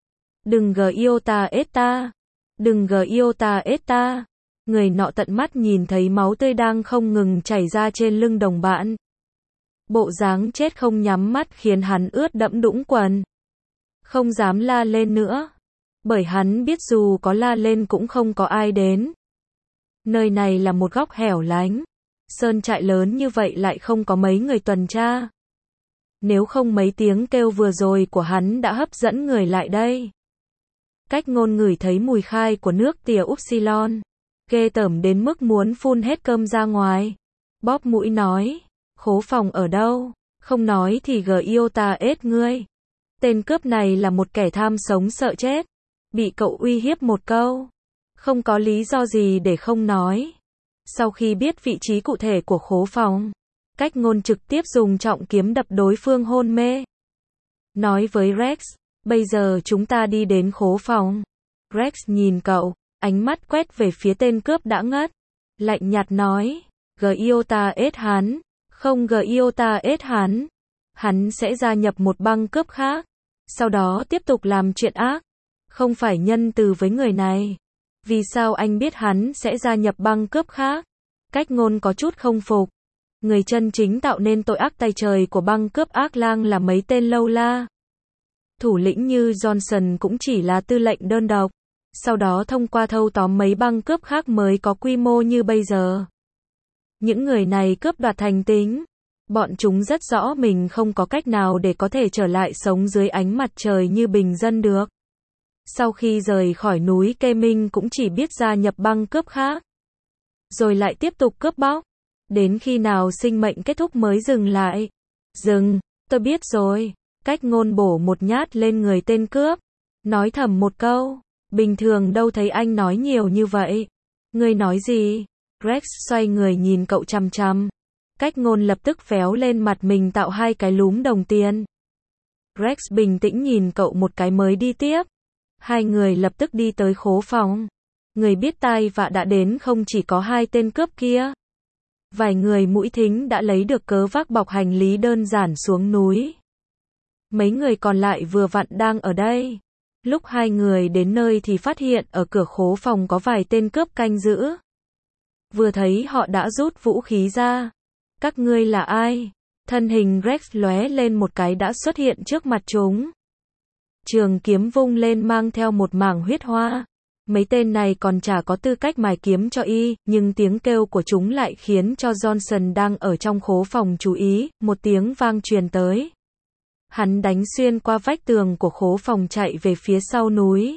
Đừng gờ yêu ta ết ta. Đừng gờ yêu ta ết ta. Người nọ tận mắt nhìn thấy máu tươi đang không ngừng chảy ra trên lưng đồng bạn. Bộ dáng chết không nhắm mắt khiến hắn ướt đẫm đũng quần. Không dám la lên nữa. Bởi hắn biết dù có la lên cũng không có ai đến. Nơi này là một góc hẻo lánh. Sơn trại lớn như vậy lại không có mấy người tuần tra. Nếu không mấy tiếng kêu vừa rồi của hắn đã hấp dẫn người lại đây. Cách ngôn ngửi thấy mùi khai của nước tỉa Upsilon. Ghê tởm đến mức muốn phun hết cơm ra ngoài. Bóp mũi nói. Khố phòng ở đâu? Không nói thì gờ yêu ta ết ngươi. Tên cướp này là một kẻ tham sống sợ chết. Bị cậu uy hiếp một câu. Không có lý do gì để không nói. Sau khi biết vị trí cụ thể của khố phòng, cách ngôn trực tiếp dùng trọng kiếm đập đối phương hôn mê. Nói với Rex, bây giờ chúng ta đi đến khố phòng. Rex nhìn cậu, ánh mắt quét về phía tên cướp đã ngất. Lạnh nhạt nói, gờ yêu ta ết hắn, không gờ yêu ta ết hắn. Hắn sẽ gia nhập một băng cướp khác. Sau đó tiếp tục làm chuyện ác. Không phải nhân từ với người này. Vì sao anh biết hắn sẽ gia nhập băng cướp khác? Cách ngôn có chút không phục. Người chân chính tạo nên tội ác tay trời của băng cướp ác lang là mấy tên lâu la. Thủ lĩnh như Johnson cũng chỉ là tư lệnh đơn độc. Sau đó thông qua thâu tóm mấy băng cướp khác mới có quy mô như bây giờ. Những người này cướp đoạt thành tính. Bọn chúng rất rõ mình không có cách nào để có thể trở lại sống dưới ánh mặt trời như bình dân được. Sau khi rời khỏi núi Kê Minh cũng chỉ biết gia nhập băng cướp khác. Rồi lại tiếp tục cướp bóc. Đến khi nào sinh mệnh kết thúc mới dừng lại. Dừng, tôi biết rồi. Cách ngôn bổ một nhát lên người tên cướp. Nói thầm một câu. Bình thường đâu thấy anh nói nhiều như vậy. Ngươi nói gì? Rex xoay người nhìn cậu chằm chằm. Cách ngôn lập tức véo lên mặt mình tạo hai cái lúm đồng tiền. Rex bình tĩnh nhìn cậu một cái mới đi tiếp. Hai người lập tức đi tới khố phòng. Người biết tai vạ đã đến không chỉ có hai tên cướp kia. Vài người mũi thính đã lấy được cớ vác bọc hành lý đơn giản xuống núi. Mấy người còn lại vừa vặn đang ở đây. Lúc hai người đến nơi thì phát hiện ở cửa khố phòng có vài tên cướp canh giữ. Vừa thấy họ đã rút vũ khí ra. Các ngươi là ai? Thân hình Rex lóe lên một cái đã xuất hiện trước mặt chúng. Trường kiếm vung lên mang theo một mảng huyết hoa. Mấy tên này còn chả có tư cách mài kiếm cho y, nhưng tiếng kêu của chúng lại khiến cho Johnson đang ở trong khố phòng chú ý, một tiếng vang truyền tới. Hắn đánh xuyên qua vách tường của khố phòng chạy về phía sau núi.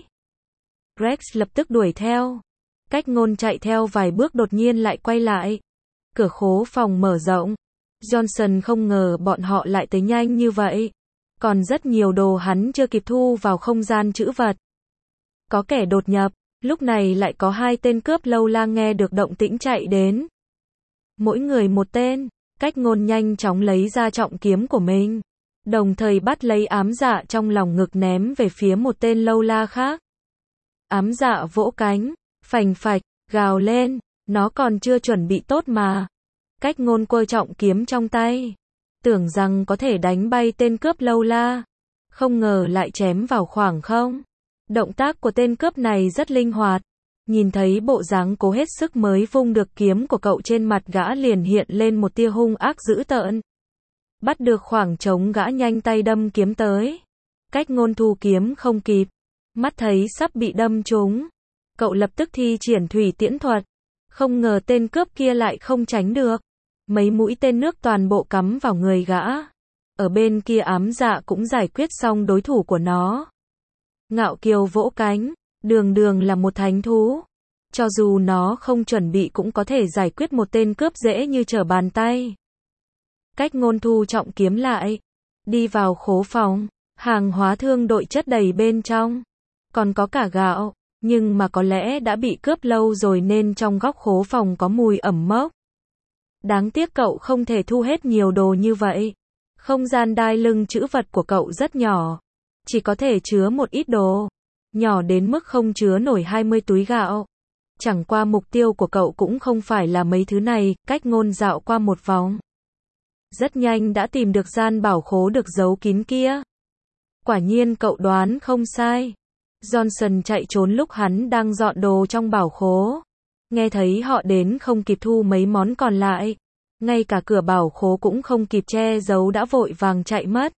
Rex lập tức đuổi theo. Cách ngôn chạy theo vài bước đột nhiên lại quay lại. Cửa khố phòng mở rộng. Johnson không ngờ bọn họ lại tới nhanh như vậy. Còn rất nhiều đồ hắn chưa kịp thu vào không gian trữ vật. Có kẻ đột nhập, lúc này lại có hai tên cướp lâu la nghe được động tĩnh chạy đến. Mỗi người một tên, cách ngôn nhanh chóng lấy ra trọng kiếm của mình. Đồng thời bắt lấy ám dạ trong lòng ngực ném về phía một tên lâu la khác. Ám dạ vỗ cánh, phành phạch, gào lên, nó còn chưa chuẩn bị tốt mà. Cách ngôn quơ trọng kiếm trong tay. Tưởng rằng có thể đánh bay tên cướp lâu la. Không ngờ lại chém vào khoảng không. Động tác của tên cướp này rất linh hoạt. Nhìn thấy bộ dáng cố hết sức mới vung được kiếm của cậu, trên mặt gã liền hiện lên một tia hung ác dữ tợn. Bắt được khoảng trống, gã nhanh tay đâm kiếm tới. Cách Ngôn thu kiếm không kịp, mắt thấy sắp bị đâm trúng, cậu lập tức thi triển thủy tiễn thuật. Không ngờ tên cướp kia lại không tránh được. Mấy mũi tên nước toàn bộ cắm vào người gã. Ở bên kia Ám Dạ cũng giải quyết xong đối thủ của nó. Ngạo Kiều vỗ cánh, đường đường là một thánh thú. Cho dù nó không chuẩn bị cũng có thể giải quyết một tên cướp dễ như trở bàn tay. Cách Ngôn thu trọng kiếm lại, đi vào khố phòng, hàng hóa thương đội chất đầy bên trong. Còn có cả gạo, nhưng mà có lẽ đã bị cướp lâu rồi nên trong góc khố phòng có mùi ẩm mốc. Đáng tiếc cậu không thể thu hết nhiều đồ như vậy. Không gian đai lưng trữ vật của cậu rất nhỏ, chỉ có thể chứa một ít đồ, nhỏ đến mức không chứa nổi hai mươi túi gạo. Chẳng qua mục tiêu của cậu cũng không phải là mấy thứ này. Cách Ngôn dạo qua một vòng, rất nhanh đã tìm được gian bảo khố được giấu kín kia. Quả nhiên cậu đoán không sai. Johnson chạy trốn lúc hắn đang dọn đồ trong bảo khố. Nghe thấy họ đến không kịp thu mấy món còn lại. Ngay cả cửa bảo khố cũng không kịp che giấu đã vội vàng chạy mất.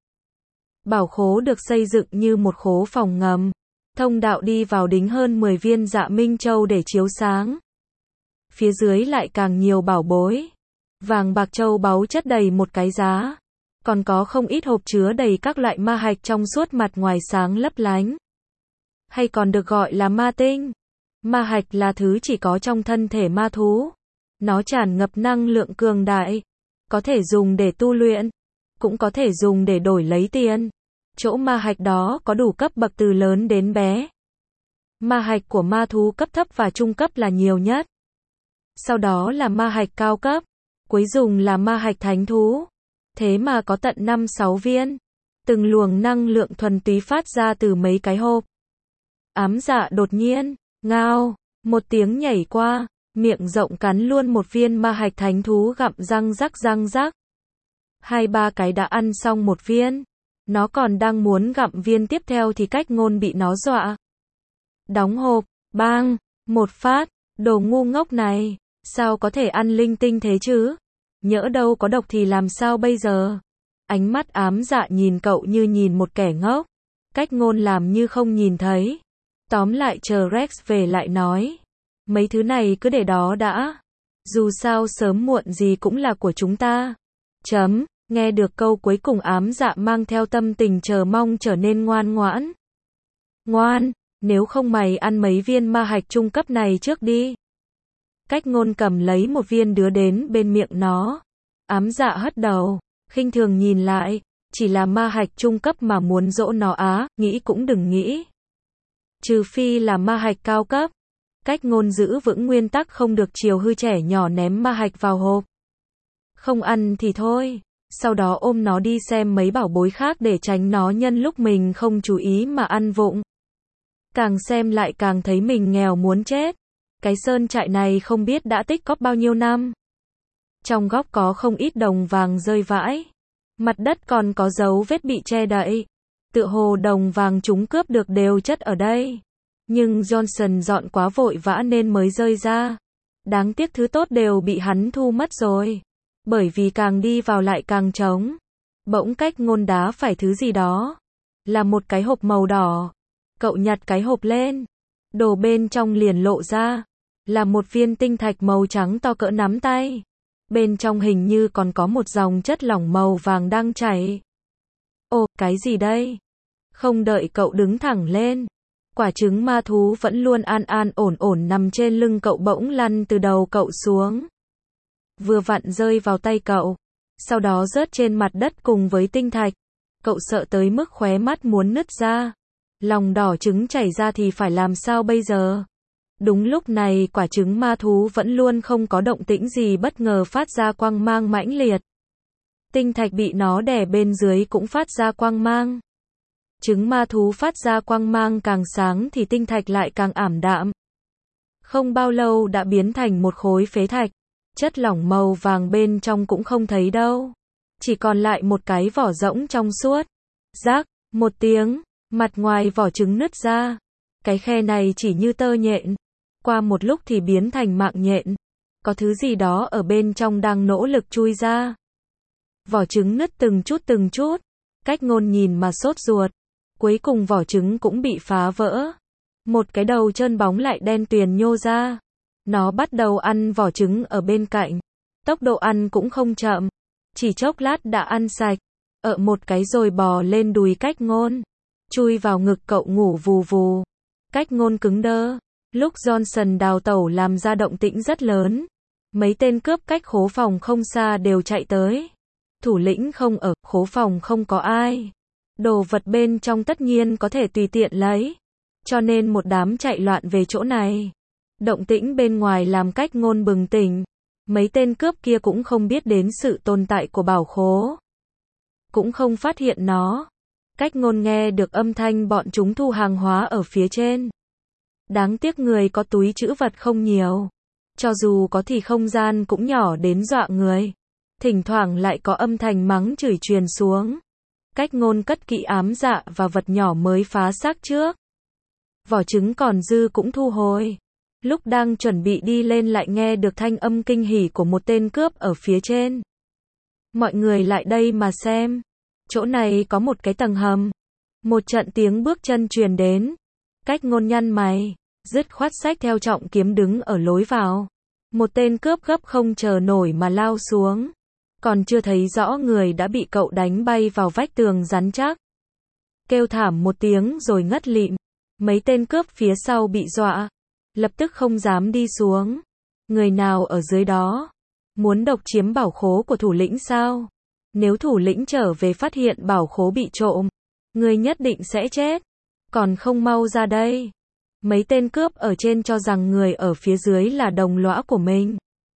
Bảo khố được xây dựng như một khố phòng ngầm. Thông đạo đi vào đính hơn mười viên Dạ Minh Châu để chiếu sáng. Phía dưới lại càng nhiều bảo bối. Vàng bạc châu báu chất đầy một cái giá. Còn có không ít hộp chứa đầy các loại ma hạch trong suốt, mặt ngoài sáng lấp lánh. Hay còn được gọi là ma tinh. Ma hạch là thứ chỉ có trong thân thể ma thú. Nó tràn ngập năng lượng cường đại. Có thể dùng để tu luyện. Cũng có thể dùng để đổi lấy tiền. Chỗ ma hạch đó có đủ cấp bậc từ lớn đến bé. Ma hạch của ma thú cấp thấp và trung cấp là nhiều nhất. Sau đó là ma hạch cao cấp. Cuối dùng là ma hạch thánh thú. Thế mà có tận năm sáu viên. Từng luồng năng lượng thuần túy phát ra từ mấy cái hộp. Ám Dạ đột nhiên, ngao, một tiếng nhảy qua, miệng rộng cắn luôn một viên ma hạch thánh thú, gặm răng rắc răng rắc. Hai ba cái đã ăn xong một viên. Nó còn đang muốn gặm viên tiếp theo thì Cách Ngôn bị nó dọa. Đóng hộp, bang, một phát, đồ ngu ngốc này, sao có thể ăn linh tinh thế chứ? Nhỡ đâu có độc thì làm sao bây giờ? Ánh mắt Ám Dạ nhìn cậu như nhìn một kẻ ngốc. Cách Ngôn làm như không nhìn thấy. Tóm lại chờ Rex về lại nói. Mấy thứ này cứ để đó đã. Dù sao sớm muộn gì cũng là của chúng ta. Chấm. Nghe được câu cuối cùng, Ám Dạ mang theo tâm tình chờ mong trở nên ngoan ngoãn. Ngoan, nếu không mày ăn mấy viên ma hạch trung cấp này trước đi. Cách Ngôn cầm lấy một viên đưa đến bên miệng nó. Ám Dạ hất đầu, khinh thường nhìn lại. Chỉ là ma hạch trung cấp mà muốn dỗ nó á, nghĩ cũng đừng nghĩ. Trừ phi là ma hạch cao cấp. Cách Ngôn giữ vững nguyên tắc không được chiều hư trẻ nhỏ ném ma hạch vào hộp. Không ăn thì thôi. Sau đó ôm nó đi xem mấy bảo bối khác để tránh nó nhân lúc mình không chú ý mà ăn vụng. Càng xem lại càng thấy mình nghèo muốn chết. Cái sơn trại này không biết đã tích cóp bao nhiêu năm. Trong góc có không ít đồng vàng rơi vãi. Mặt đất còn có dấu vết bị che đậy. Tựa hồ đồng vàng chúng cướp được đều chất ở đây. Nhưng Johnson dọn quá vội vã nên mới rơi ra. Đáng tiếc thứ tốt đều bị hắn thu mất rồi. Bởi vì càng đi vào lại càng trống. Bỗng Cách Ngôn đá phải thứ gì đó. Là một cái hộp màu đỏ. Cậu nhặt cái hộp lên. Đồ bên trong liền lộ ra. Là một viên tinh thạch màu trắng to cỡ nắm tay. Bên trong hình như còn có một dòng chất lỏng màu vàng đang chảy. Ồ, cái gì đây? Không đợi cậu đứng thẳng lên. Quả trứng ma thú vẫn luôn an an ổn ổn nằm trên lưng cậu bỗng lăn từ đầu cậu xuống. Vừa vặn rơi vào tay cậu. Sau đó rớt trên mặt đất cùng với tinh thạch. Cậu sợ tới mức khóe mắt muốn nứt ra. Lòng đỏ trứng chảy ra thì phải làm sao bây giờ? Đúng lúc này quả trứng ma thú vẫn luôn không có động tĩnh gì, bất ngờ phát ra quang mang mãnh liệt. Tinh thạch bị nó đè bên dưới cũng phát ra quang mang. Trứng ma thú phát ra quang mang càng sáng thì tinh thạch lại càng ảm đạm. Không bao lâu đã biến thành một khối phế thạch. Chất lỏng màu vàng bên trong cũng không thấy đâu. Chỉ còn lại một cái vỏ rỗng trong suốt. Rác, một tiếng, mặt ngoài vỏ trứng nứt ra. Cái khe này chỉ như tơ nhện. qua một lúc thì biến thành mạng nhện. Có thứ gì đó ở bên trong đang nỗ lực chui ra. Vỏ trứng nứt từng chút từng chút. Cách Ngôn nhìn mà sốt ruột. Cuối cùng vỏ trứng cũng bị phá vỡ. Một cái đầu trơn bóng lại đen tuyền nhô ra. Nó bắt đầu ăn vỏ trứng ở bên cạnh. Tốc độ ăn cũng không chậm. Chỉ chốc lát đã ăn sạch. Ợ một cái rồi bò lên đùi Cách Ngôn. Chui vào ngực cậu ngủ vù vù. Cách Ngôn cứng đơ. Lúc Johnson đào tẩu làm ra động tĩnh rất lớn. Mấy tên cướp cách khố phòng không xa đều chạy tới. Thủ lĩnh không ở, khố phòng không có ai. Đồ vật bên trong tất nhiên có thể tùy tiện lấy. Cho nên một đám chạy loạn về chỗ này. Động tĩnh bên ngoài làm Cách Ngôn bừng tỉnh. Mấy tên cướp kia cũng không biết đến sự tồn tại của bảo khố. Cũng không phát hiện nó. Cách Ngôn nghe được âm thanh bọn chúng thu hàng hóa ở phía trên. Đáng tiếc người có túi trữ vật không nhiều. Cho dù có thì không gian cũng nhỏ đến dọa người. Thỉnh thoảng lại có âm thanh mắng chửi truyền xuống. Cách Ngôn cất kỹ ám dạ và vật nhỏ mới phá xác trước. Vỏ trứng còn dư cũng thu hồi. Lúc đang chuẩn bị đi lên lại nghe được thanh âm kinh hỉ của một tên cướp ở phía trên. Mọi người lại đây mà xem. Chỗ này có một cái tầng hầm. Một trận tiếng bước chân truyền đến. Cách Ngôn nhăn mày. Dứt khoát xách theo trọng kiếm đứng ở lối vào. Một tên cướp gấp không chờ nổi mà lao xuống. Còn chưa thấy rõ người đã bị cậu đánh bay vào vách tường rắn chắc. Kêu thảm một tiếng rồi ngất lịm. Mấy tên cướp phía sau bị dọa. Lập tức không dám đi xuống. Người nào ở dưới đó? Muốn độc chiếm bảo khố của thủ lĩnh sao? Nếu thủ lĩnh trở về phát hiện bảo khố bị trộm, người nhất định sẽ chết. Còn không mau ra đây. Mấy tên cướp ở trên cho rằng người ở phía dưới là đồng lõa của mình.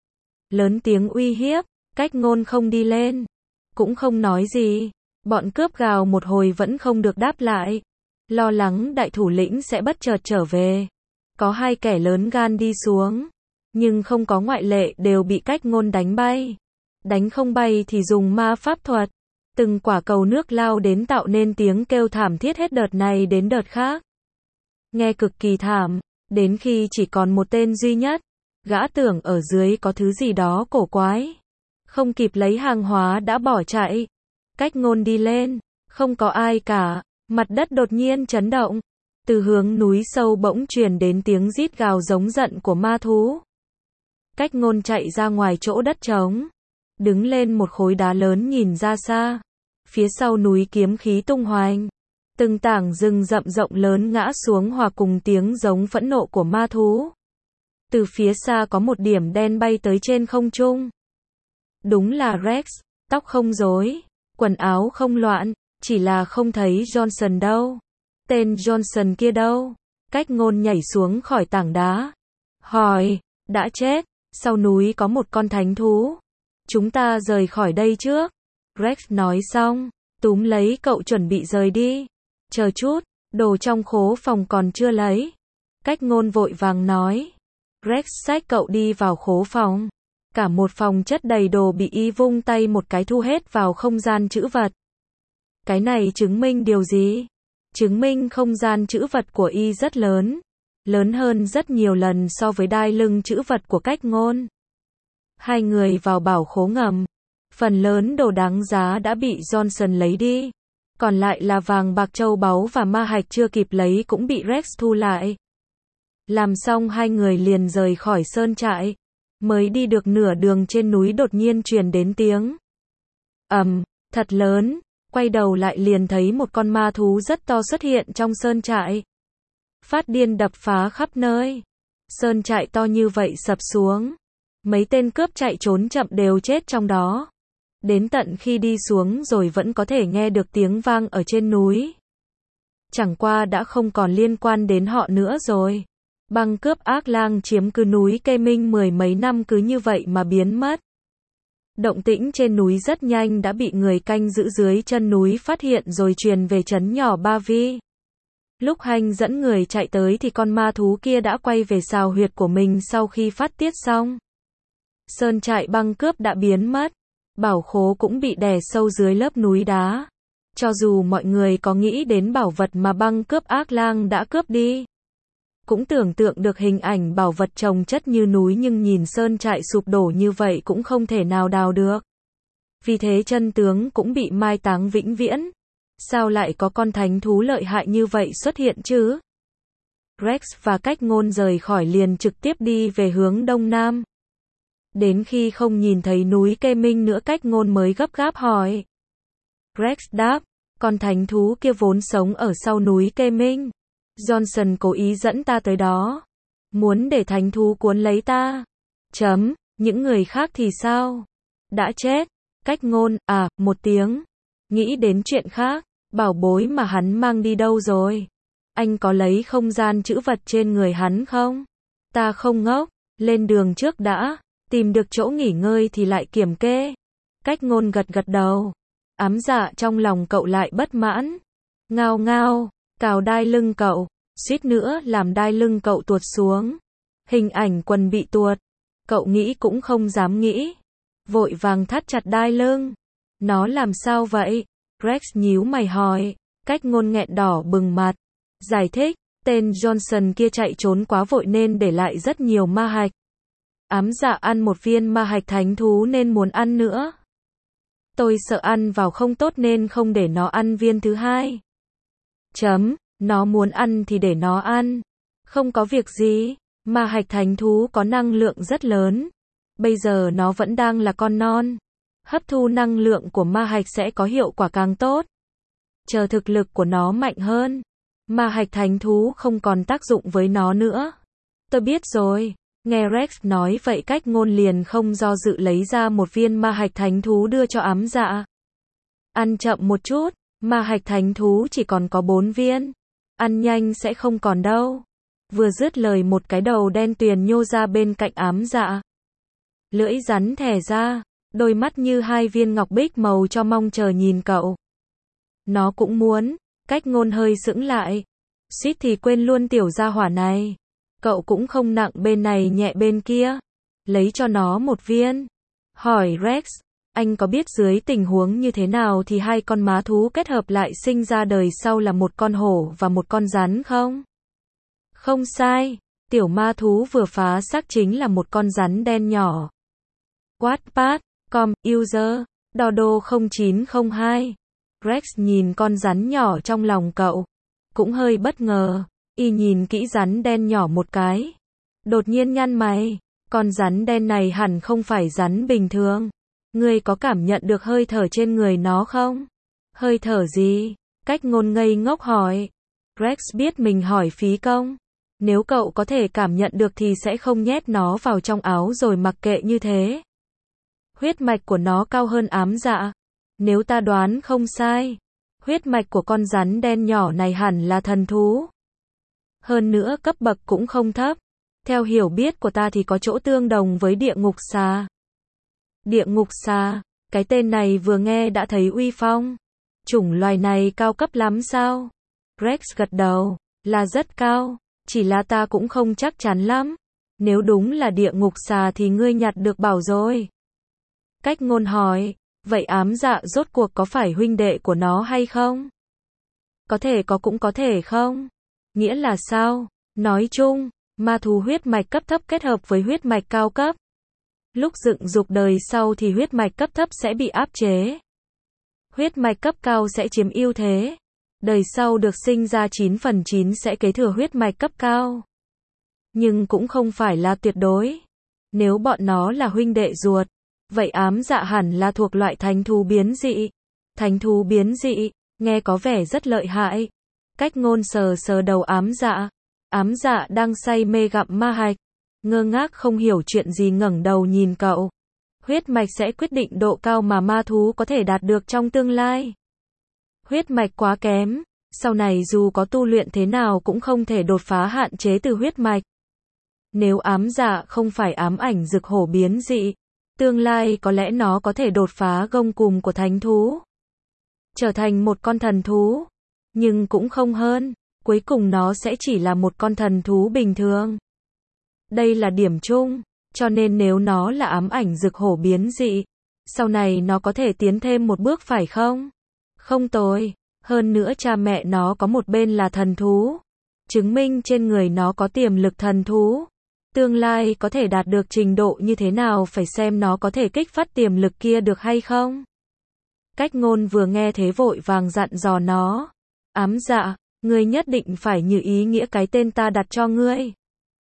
Lớn tiếng uy hiếp. Cách Ngôn không đi lên. Cũng không nói gì. Bọn cướp gào một hồi vẫn không được đáp lại. Lo lắng đại thủ lĩnh sẽ bất chợt trở về. Có hai kẻ lớn gan đi xuống. Nhưng không có ngoại lệ đều bị Cách Ngôn đánh bay. Đánh không bay thì dùng ma pháp thuật. Từng quả cầu nước lao đến tạo nên tiếng kêu thảm thiết hết đợt này đến đợt khác. Nghe cực kỳ thảm. Đến khi chỉ còn một tên duy nhất. Gã tưởng ở dưới có thứ gì đó cổ quái. Không kịp lấy hàng hóa đã bỏ chạy. Cách Ngôn đi lên. Không có ai cả. Mặt đất đột nhiên chấn động. Từ hướng núi sâu bỗng truyền đến tiếng rít gào giống giận của ma thú. Cách Ngôn chạy ra ngoài chỗ đất trống. Đứng lên một khối đá lớn nhìn ra xa. Phía sau núi kiếm khí tung hoành. Từng tảng rừng rậm rộng lớn ngã xuống hòa cùng tiếng giống phẫn nộ của ma thú. Từ phía xa có một điểm đen bay tới trên không trung. Đúng là Rex, tóc không rối, quần áo không loạn, chỉ là không thấy Johnson đâu. Tên Johnson kia đâu? Cách Ngôn nhảy xuống khỏi tảng đá. Hỏi, đã chết, sau núi có một con thánh thú. Chúng ta rời khỏi đây trước. Rex nói xong, túm lấy cậu chuẩn bị rời đi. Chờ chút, đồ trong khố phòng còn chưa lấy. Cách Ngôn vội vàng nói. Rex xách cậu đi vào khố phòng. Cả một phòng chất đầy đồ bị y vung tay một cái thu hết vào không gian trữ vật. Cái này chứng minh điều gì? Chứng minh không gian trữ vật của y rất lớn. Lớn hơn rất nhiều lần so với đai lưng trữ vật của Cách Ngôn. Hai người vào bảo khố ngầm. Phần lớn đồ đáng giá đã bị Johnson lấy đi. Còn lại là vàng bạc châu báu và ma hạch chưa kịp lấy cũng bị Rex thu lại. Làm xong hai người liền rời khỏi sơn trại. Mới đi được nửa đường trên núi đột nhiên truyền đến tiếng ầm, um, thật lớn. Quay đầu lại liền thấy một con ma thú rất to xuất hiện trong sơn trại. Phát điên đập phá khắp nơi. Sơn trại to như vậy sập xuống. Mấy tên cướp chạy trốn chậm đều chết trong đó. Đến tận khi đi xuống rồi vẫn có thể nghe được tiếng vang ở trên núi. Chẳng qua đã không còn liên quan đến họ nữa rồi. Băng cướp ác lang chiếm cứ núi Kê Minh mười mấy năm cứ như vậy mà biến mất. Động tĩnh trên núi rất nhanh đã bị người canh giữ dưới chân núi phát hiện rồi truyền về trấn nhỏ Ba Vi. Lúc Hành dẫn người chạy tới thì con ma thú kia đã quay về sào huyệt của mình sau khi phát tiết xong. Sơn trại băng cướp đã biến mất. Bảo khố cũng bị đè sâu dưới lớp núi đá. Cho dù mọi người có nghĩ đến bảo vật mà băng cướp ác lang đã cướp đi. cũng tưởng tượng được hình ảnh bảo vật chồng chất như núi nhưng nhìn sơn trại sụp đổ như vậy cũng không thể nào đào được. Vì thế chân tướng cũng bị mai táng vĩnh viễn. Sao lại có con thánh thú lợi hại như vậy xuất hiện chứ? Rex và Cách Ngôn rời khỏi liền trực tiếp đi về hướng đông nam. Đến khi không nhìn thấy núi Kê Minh nữa Cách Ngôn mới gấp gáp hỏi. Rex đáp, con thánh thú kia vốn sống ở sau núi Kê Minh. Johnson cố ý dẫn ta tới đó. Muốn để thánh thú cuốn lấy ta. Chấm, những người khác thì sao? Đã chết. Cách Ngôn, à, một tiếng. Nghĩ đến chuyện khác, bảo bối mà hắn mang đi đâu rồi? Anh có lấy không gian trữ vật trên người hắn không? Ta không ngốc, lên đường trước đã, tìm được chỗ nghỉ ngơi thì lại kiểm kê. Cách Ngôn gật gật đầu. Ám dạ trong lòng cậu lại bất mãn. Ngao ngao, cào đai lưng cậu, suýt nữa làm đai lưng cậu tuột xuống. Hình ảnh quần bị tuột, cậu nghĩ cũng không dám nghĩ. Vội vàng thắt chặt đai lưng. Nó làm sao vậy? Rex nhíu mày hỏi. Cách Ngôn nghẹn đỏ bừng mặt. Giải thích, tên Johnson kia chạy trốn quá vội nên để lại rất nhiều ma hạch. Ám dạ ăn một viên ma hạch thánh thú nên muốn ăn nữa. Tôi sợ ăn vào không tốt nên không để nó ăn viên thứ hai. Chấm, nó muốn ăn thì để nó ăn. Không có việc gì, ma hạch thánh thú có năng lượng rất lớn. Bây giờ nó vẫn đang là con non. Hấp thu năng lượng của ma hạch sẽ có hiệu quả càng tốt. Chờ thực lực của nó mạnh hơn, ma hạch thánh thú không còn tác dụng với nó nữa. Tôi biết rồi. Nghe Rex nói vậy Cách Ngôn liền không do dự lấy ra một viên ma hạch thánh thú đưa cho ám dạ. Ăn chậm một chút, ma hạch thánh thú chỉ còn có bốn viên. Ăn nhanh sẽ không còn đâu. Vừa dứt lời một cái đầu đen tuyền nhô ra bên cạnh ám dạ. Lưỡi rắn thè ra, đôi mắt như hai viên ngọc bích màu cho mong chờ nhìn cậu. Nó cũng muốn. Cách Ngôn hơi sững lại. Suýt thì quên luôn tiểu gia hỏa này. Cậu cũng không nặng bên này nhẹ bên kia. Lấy cho nó một viên. Hỏi Rex, anh có biết dưới tình huống như thế nào thì hai con má thú kết hợp lại sinh ra đời sau là một con hổ và một con rắn không? Không sai, tiểu ma thú vừa phá xác chính là một con rắn đen nhỏ. Wattpad, com, user, Dodo không chín không hai. Rex nhìn con rắn nhỏ trong lòng cậu. Cũng hơi bất ngờ. Y nhìn kỹ rắn đen nhỏ một cái. Đột nhiên nhăn mày. Con rắn đen này hẳn không phải rắn bình thường. Ngươi có cảm nhận được hơi thở trên người nó không? Hơi thở gì? Cách Ngôn ngây ngốc hỏi. Rex biết mình hỏi phí công. Nếu cậu có thể cảm nhận được thì sẽ không nhét nó vào trong áo rồi mặc kệ như thế. Huyết mạch của nó cao hơn ám dạ. Nếu ta đoán không sai, huyết mạch của con rắn đen nhỏ này hẳn là thần thú. Hơn nữa cấp bậc cũng không thấp. Theo hiểu biết của ta thì có chỗ tương đồng với địa ngục xà. Địa ngục xà, cái tên này vừa nghe đã thấy uy phong. Chủng loài này cao cấp lắm sao? Rex gật đầu, là rất cao, chỉ là ta cũng không chắc chắn lắm. Nếu đúng là địa ngục xà thì ngươi nhặt được bảo rồi. Cách Ngôn hỏi, vậy ám dạ rốt cuộc có phải huynh đệ của nó hay không? Có thể có cũng có thể không? Nghĩa là sao? Nói chung, ma thú huyết mạch cấp thấp kết hợp với huyết mạch cao cấp. Lúc dựng dục đời sau thì huyết mạch cấp thấp sẽ bị áp chế. Huyết mạch cấp cao sẽ chiếm ưu thế. Đời sau được sinh ra chín phần chín sẽ kế thừa huyết mạch cấp cao. Nhưng cũng không phải là tuyệt đối. Nếu bọn nó là huynh đệ ruột, vậy ám dạ hẳn là thuộc loại thánh thú biến dị. Thánh thú biến dị, nghe có vẻ rất lợi hại. Cách Ngôn sờ sờ đầu ám dạ. Ám dạ đang say mê gặm ma hạch. Ngơ ngác không hiểu chuyện gì ngẩng đầu nhìn cậu. Huyết mạch sẽ quyết định độ cao mà ma thú có thể đạt được trong tương lai. Huyết mạch quá kém, sau này dù có tu luyện thế nào cũng không thể đột phá hạn chế từ huyết mạch. Nếu ám dạ không phải ám ảnh rực hổ biến dị, tương lai có lẽ nó có thể đột phá gông cùm của thánh thú. Trở thành một con thần thú. Nhưng cũng không hơn, cuối cùng nó sẽ chỉ là một con thần thú bình thường. Đây là điểm chung, cho nên nếu nó là ám ảnh rực hổ biến dị, sau này nó có thể tiến thêm một bước phải không? Không tồi, hơn nữa cha mẹ nó có một bên là thần thú. chứng minh trên người nó có tiềm lực thần thú. Tương lai có thể đạt được trình độ như thế nào phải xem nó có thể kích phát tiềm lực kia được hay không. Cách ngôn vừa nghe thế vội vàng dặn dò nó. Ám dạ, ngươi nhất định phải như ý nghĩa cái tên ta đặt cho ngươi.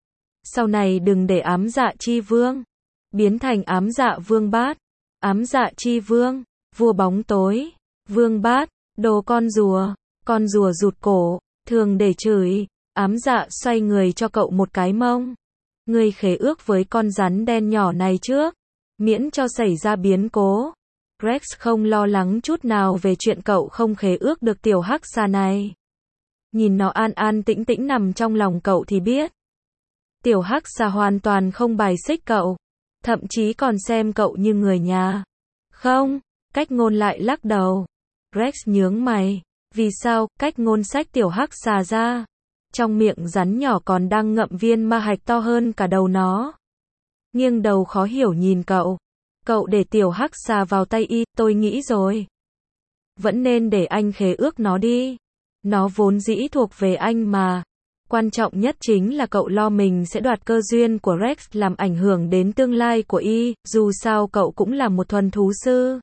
Sau này đừng để ám dạ chi vương biến thành ám dạ vương bát. Ám dạ chi vương, vua bóng tối, vương bát, đồ con rùa, con rùa rụt cổ, thường để chửi. Ám dạ xoay người cho cậu một cái mông. Ngươi khế ước với con rắn đen nhỏ này trước, miễn cho xảy ra biến cố. Rex không lo lắng chút nào về chuyện cậu không khế ước được tiểu hắc xà này. Nhìn nó an an tĩnh tĩnh nằm trong lòng cậu thì biết. Tiểu hắc xà hoàn toàn không bài xích cậu, thậm chí còn xem cậu như người nhà. Không, cách ngôn lại lắc đầu. Rex nhướng mày. Vì sao? Cách ngôn xách tiểu hắc xà ra. Trong miệng rắn nhỏ còn đang ngậm viên ma hạch to hơn cả đầu nó. Nghiêng đầu khó hiểu nhìn cậu. Cậu để tiểu hắc xà vào tay y, tôi nghĩ rồi. Vẫn nên để anh khế ước nó đi. Nó vốn dĩ thuộc về anh mà. Quan trọng nhất chính là cậu lo mình sẽ đoạt cơ duyên của Rex làm ảnh hưởng đến tương lai của y, dù sao cậu cũng là một thuần thú sư.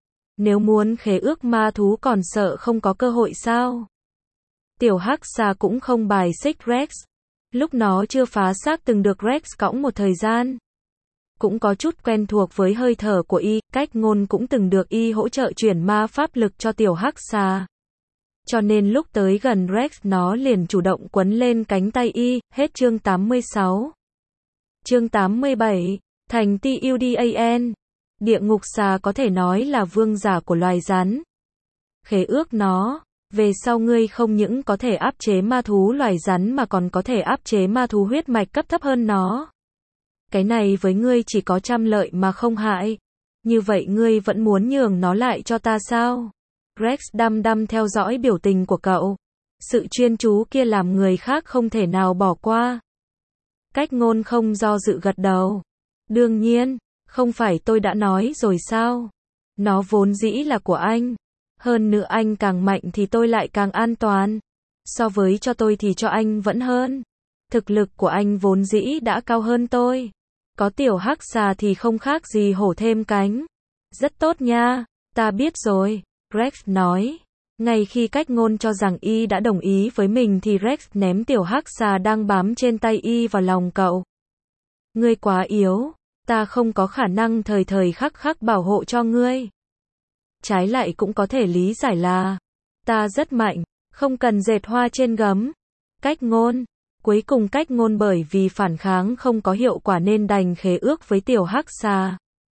Nếu muốn khế ước ma thú còn sợ không có cơ hội sao? Tiểu hắc xà cũng không bài xích Rex. Lúc nó chưa phá xác từng được Rex cõng một thời gian. Cũng có chút quen thuộc với hơi thở của y, cách ngôn cũng từng được y hỗ trợ chuyển ma pháp lực cho tiểu hắc xà. Cho nên lúc tới gần Rex nó liền chủ động quấn lên cánh tay y. Hết chương tám mươi sáu. Chương tám mươi bảy. Thành Tudan. Địa ngục xà có thể nói là vương giả của loài rắn. Khế ước nó. Về sau ngươi không những có thể áp chế ma thú loài rắn mà còn có thể áp chế ma thú huyết mạch cấp thấp hơn nó. Cái này với ngươi chỉ có trăm lợi mà không hại. Như vậy ngươi vẫn muốn nhường nó lại cho ta sao? Rex đăm đăm theo dõi biểu tình của cậu. Sự chuyên chú kia làm người khác không thể nào bỏ qua. Cách ngôn không do dự gật đầu. Đương nhiên, không phải tôi đã nói rồi sao? Nó vốn dĩ là của anh. Hơn nữa anh càng mạnh thì tôi lại càng an toàn. So với cho tôi thì cho anh vẫn hơn. Thực lực của anh vốn dĩ đã cao hơn tôi. Có tiểu hắc xà thì không khác gì hổ thêm cánh. Rất tốt nha, ta biết rồi, Rex nói. Ngay khi cách ngôn cho rằng y đã đồng ý với mình thì Rex ném tiểu hắc xà đang bám trên tay y vào lòng cậu. Ngươi quá yếu, ta không có khả năng thời thời khắc khắc bảo hộ cho ngươi. Trái lại cũng có thể lý giải là, ta rất mạnh, không cần dệt hoa trên gấm. Cách ngôn. Cuối cùng cách ngôn bởi vì phản kháng không có hiệu quả nên đành khế ước với tiểu hắc xà.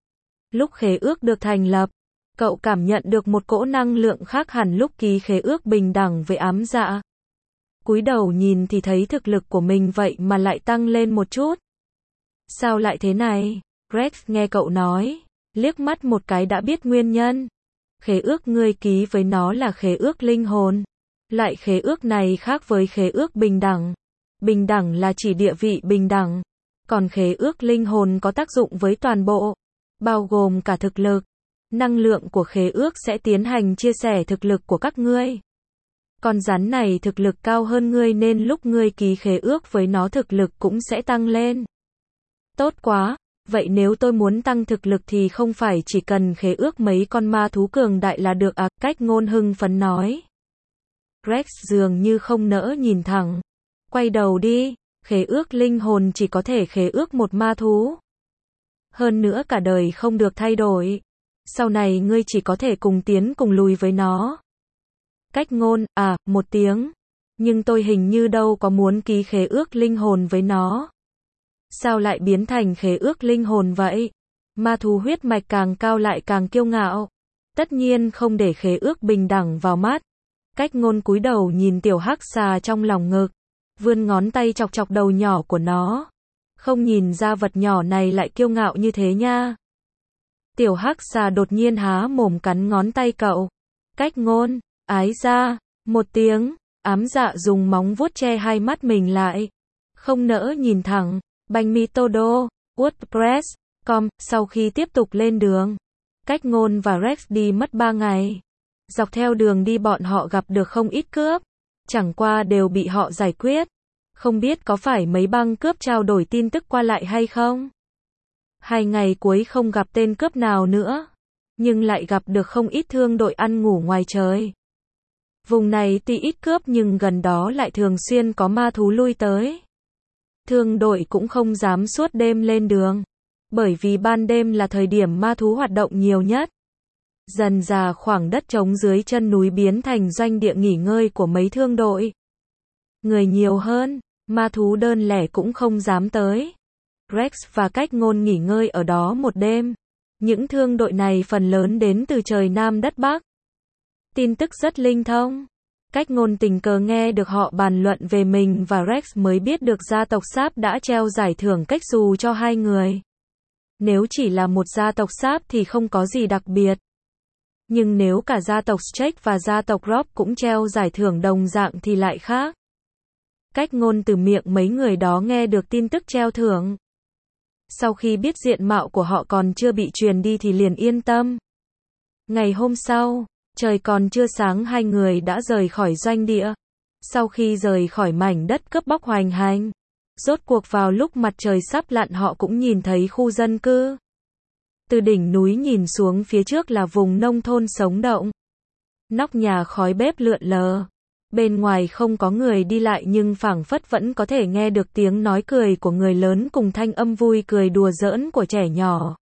Lúc khế ước được thành lập, cậu cảm nhận được một cỗ năng lượng khác hẳn lúc ký khế ước bình đẳng với ám dạ. Cúi đầu nhìn thì thấy thực lực của mình vậy mà lại tăng lên một chút. Sao lại thế này? Rex nghe cậu nói, liếc mắt một cái đã biết nguyên nhân. Khế ước ngươi ký với nó là khế ước linh hồn. Loại khế ước này khác với khế ước bình đẳng. Bình đẳng là chỉ địa vị bình đẳng. Còn khế ước linh hồn có tác dụng với toàn bộ, bao gồm cả thực lực. Năng lượng của khế ước sẽ tiến hành chia sẻ thực lực của các ngươi. Con rắn này thực lực cao hơn ngươi nên lúc ngươi ký khế ước với nó thực lực cũng sẽ tăng lên. Tốt quá, vậy nếu tôi muốn tăng thực lực thì không phải chỉ cần khế ước mấy con ma thú cường đại là được à? Cách ngôn hưng phấn nói. Rex dường như không nỡ nhìn thẳng. Quay đầu đi, khế ước linh hồn chỉ có thể khế ước một ma thú. Hơn nữa cả đời không được thay đổi. Sau này ngươi chỉ có thể cùng tiến cùng lùi với nó. Cách ngôn, à, một tiếng. Nhưng tôi hình như đâu có muốn ký khế ước linh hồn với nó. Sao lại biến thành khế ước linh hồn vậy? Ma thú huyết mạch càng cao lại càng kiêu ngạo. Tất nhiên không để khế ước bình đẳng vào mắt. Cách ngôn cúi đầu nhìn tiểu hắc xà trong lòng ngực. Vươn ngón tay chọc chọc đầu nhỏ của nó. Không nhìn ra vật nhỏ này lại kiêu ngạo như thế nha. Tiểu hắc xà đột nhiên há mồm cắn ngón tay cậu. Cách ngôn, ái ra, một tiếng, ám dạ dùng móng vuốt che hai mắt mình lại. Không nỡ nhìn thẳng, bánh mì todo, WordPress, com, sau khi tiếp tục lên đường. Cách ngôn và Rex đi mất ba ngày. Dọc theo đường đi bọn họ gặp được không ít cướp. Chẳng qua đều bị họ giải quyết. Không biết có phải mấy băng cướp trao đổi tin tức qua lại hay không? Hai ngày cuối không gặp tên cướp nào nữa, nhưng lại gặp được không ít thương đội ăn ngủ ngoài trời. Vùng này tuy ít cướp nhưng gần đó lại thường xuyên có ma thú lui tới. Thương đội cũng không dám suốt đêm lên đường, bởi vì ban đêm là thời điểm ma thú hoạt động nhiều nhất. Dần dà khoảng đất trống dưới chân núi biến thành doanh địa nghỉ ngơi của mấy thương đội. Người nhiều hơn, ma thú đơn lẻ cũng không dám tới. Rex và Cách Ngôn nghỉ ngơi ở đó một đêm. Những thương đội này phần lớn đến từ trời Nam đất Bắc. Tin tức rất linh thông. Cách Ngôn tình cờ nghe được họ bàn luận về mình và Rex mới biết được gia tộc Sáp đã treo giải thưởng cách xù cho hai người. Nếu chỉ là một gia tộc Sáp thì không có gì đặc biệt. Nhưng nếu cả gia tộc Strait và gia tộc Rob cũng treo giải thưởng đồng dạng thì lại khác. Cách Ngôn từ miệng mấy người đó nghe được tin tức treo thưởng. Sau khi biết diện mạo của họ còn chưa bị truyền đi thì liền yên tâm. Ngày hôm sau, trời còn chưa sáng hai người đã rời khỏi doanh địa. Sau khi rời khỏi mảnh đất cướp bóc hoành hành, rốt cuộc vào lúc mặt trời sắp lặn họ cũng nhìn thấy khu dân cư. Từ đỉnh núi nhìn xuống phía trước là vùng nông thôn sống động. Nóc nhà khói bếp lượn lờ. Bên ngoài không có người đi lại nhưng phảng phất vẫn có thể nghe được tiếng nói cười của người lớn cùng thanh âm vui cười đùa giỡn của trẻ nhỏ.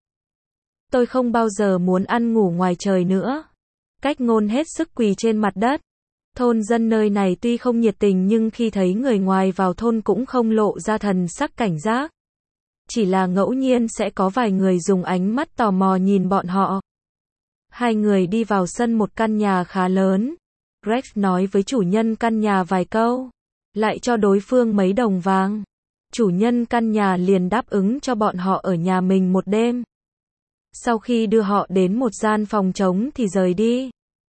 Tôi không bao giờ muốn ăn ngủ ngoài trời nữa. Cách Ngôn hết sức quỳ trên mặt đất. Thôn dân nơi này tuy không nhiệt tình nhưng khi thấy người ngoài vào thôn cũng không lộ ra thần sắc cảnh giác. Chỉ là ngẫu nhiên sẽ có vài người dùng ánh mắt tò mò nhìn bọn họ. Hai người đi vào sân một căn nhà khá lớn. Rex nói với chủ nhân căn nhà vài câu, lại cho đối phương mấy đồng vàng. Chủ nhân căn nhà liền đáp ứng cho bọn họ ở nhà mình một đêm. Sau khi đưa họ đến một gian phòng trống thì rời đi.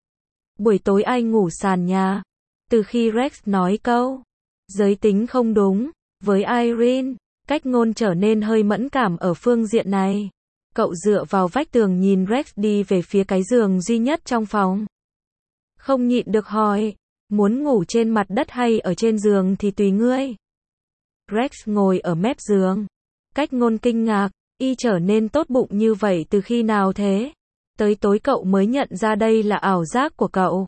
Buổi tối ai ngủ sàn nhà. Từ khi Rex nói câu giới tính không đúng với Irene, Cách Ngôn trở nên hơi mẫn cảm ở phương diện này. Cậu dựa vào vách tường nhìn Rex đi về phía cái giường duy nhất trong phòng. Không nhịn được hỏi, muốn ngủ trên mặt đất hay ở trên giường thì tùy ngươi. Rex ngồi ở mép giường. Cách Ngôn kinh ngạc, y trở nên tốt bụng như vậy từ khi nào thế? Tới tối cậu mới nhận ra đây là ảo giác của cậu.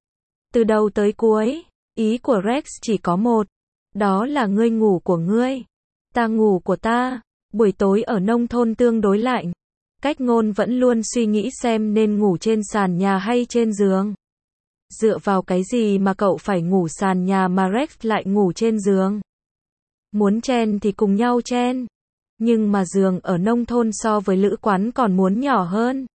Từ đầu tới cuối, ý của Rex chỉ có một. Đó là ngươi ngủ của ngươi, ta ngủ của ta. Buổi tối ở nông thôn tương đối lạnh. Cách Ngôn vẫn luôn suy nghĩ xem nên ngủ trên sàn nhà hay trên giường. Dựa vào cái gì mà cậu phải ngủ sàn nhà mà Rex lại ngủ trên giường? Muốn chen thì cùng nhau chen. Nhưng mà giường ở nông thôn so với lữ quán còn muốn nhỏ hơn.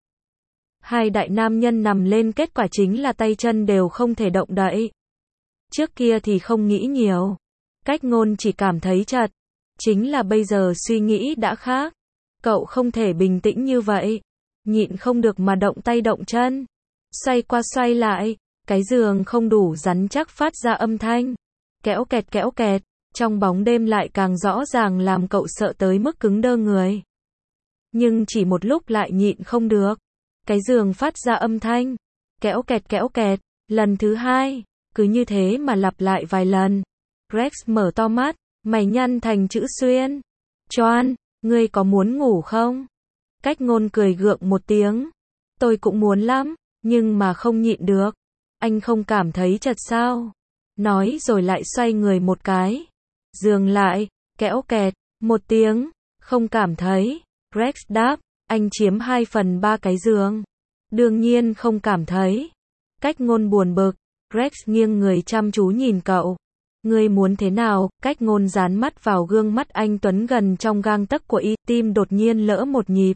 Hai đại nam nhân nằm lên kết quả chính là tay chân đều không thể động đậy. Trước kia thì không nghĩ nhiều. Cách Ngôn chỉ cảm thấy chật. Chính là bây giờ suy nghĩ đã khác. Cậu không thể bình tĩnh như vậy. Nhịn không được mà động tay động chân. Xoay qua xoay lại. Cái giường không đủ rắn chắc phát ra âm thanh. Kéo kẹt kéo kẹt. Trong bóng đêm lại càng rõ ràng làm cậu sợ tới mức cứng đơ người. Nhưng chỉ một lúc lại nhịn không được. Cái giường phát ra âm thanh. Kéo kẹt kéo kẹt. Lần thứ hai. Cứ như thế mà lặp lại vài lần. Rex mở to mắt. Mày nhăn thành chữ xuyên. Choan, ngươi có muốn ngủ không? Cách Ngôn cười gượng một tiếng. Tôi cũng muốn lắm. Nhưng mà không nhịn được. Anh không cảm thấy chật sao? Nói rồi lại xoay người một cái. Giường lại, kéo kẹt, một tiếng. Không cảm thấy. Rex đáp, anh chiếm hai phần ba cái giường. Đương nhiên không cảm thấy. Cách Ngôn buồn bực. Rex nghiêng người chăm chú nhìn cậu. Ngươi muốn thế nào? Cách Ngôn dán mắt vào gương mắt anh tuấn gần trong gang tấc của y, tim đột nhiên lỡ một nhịp.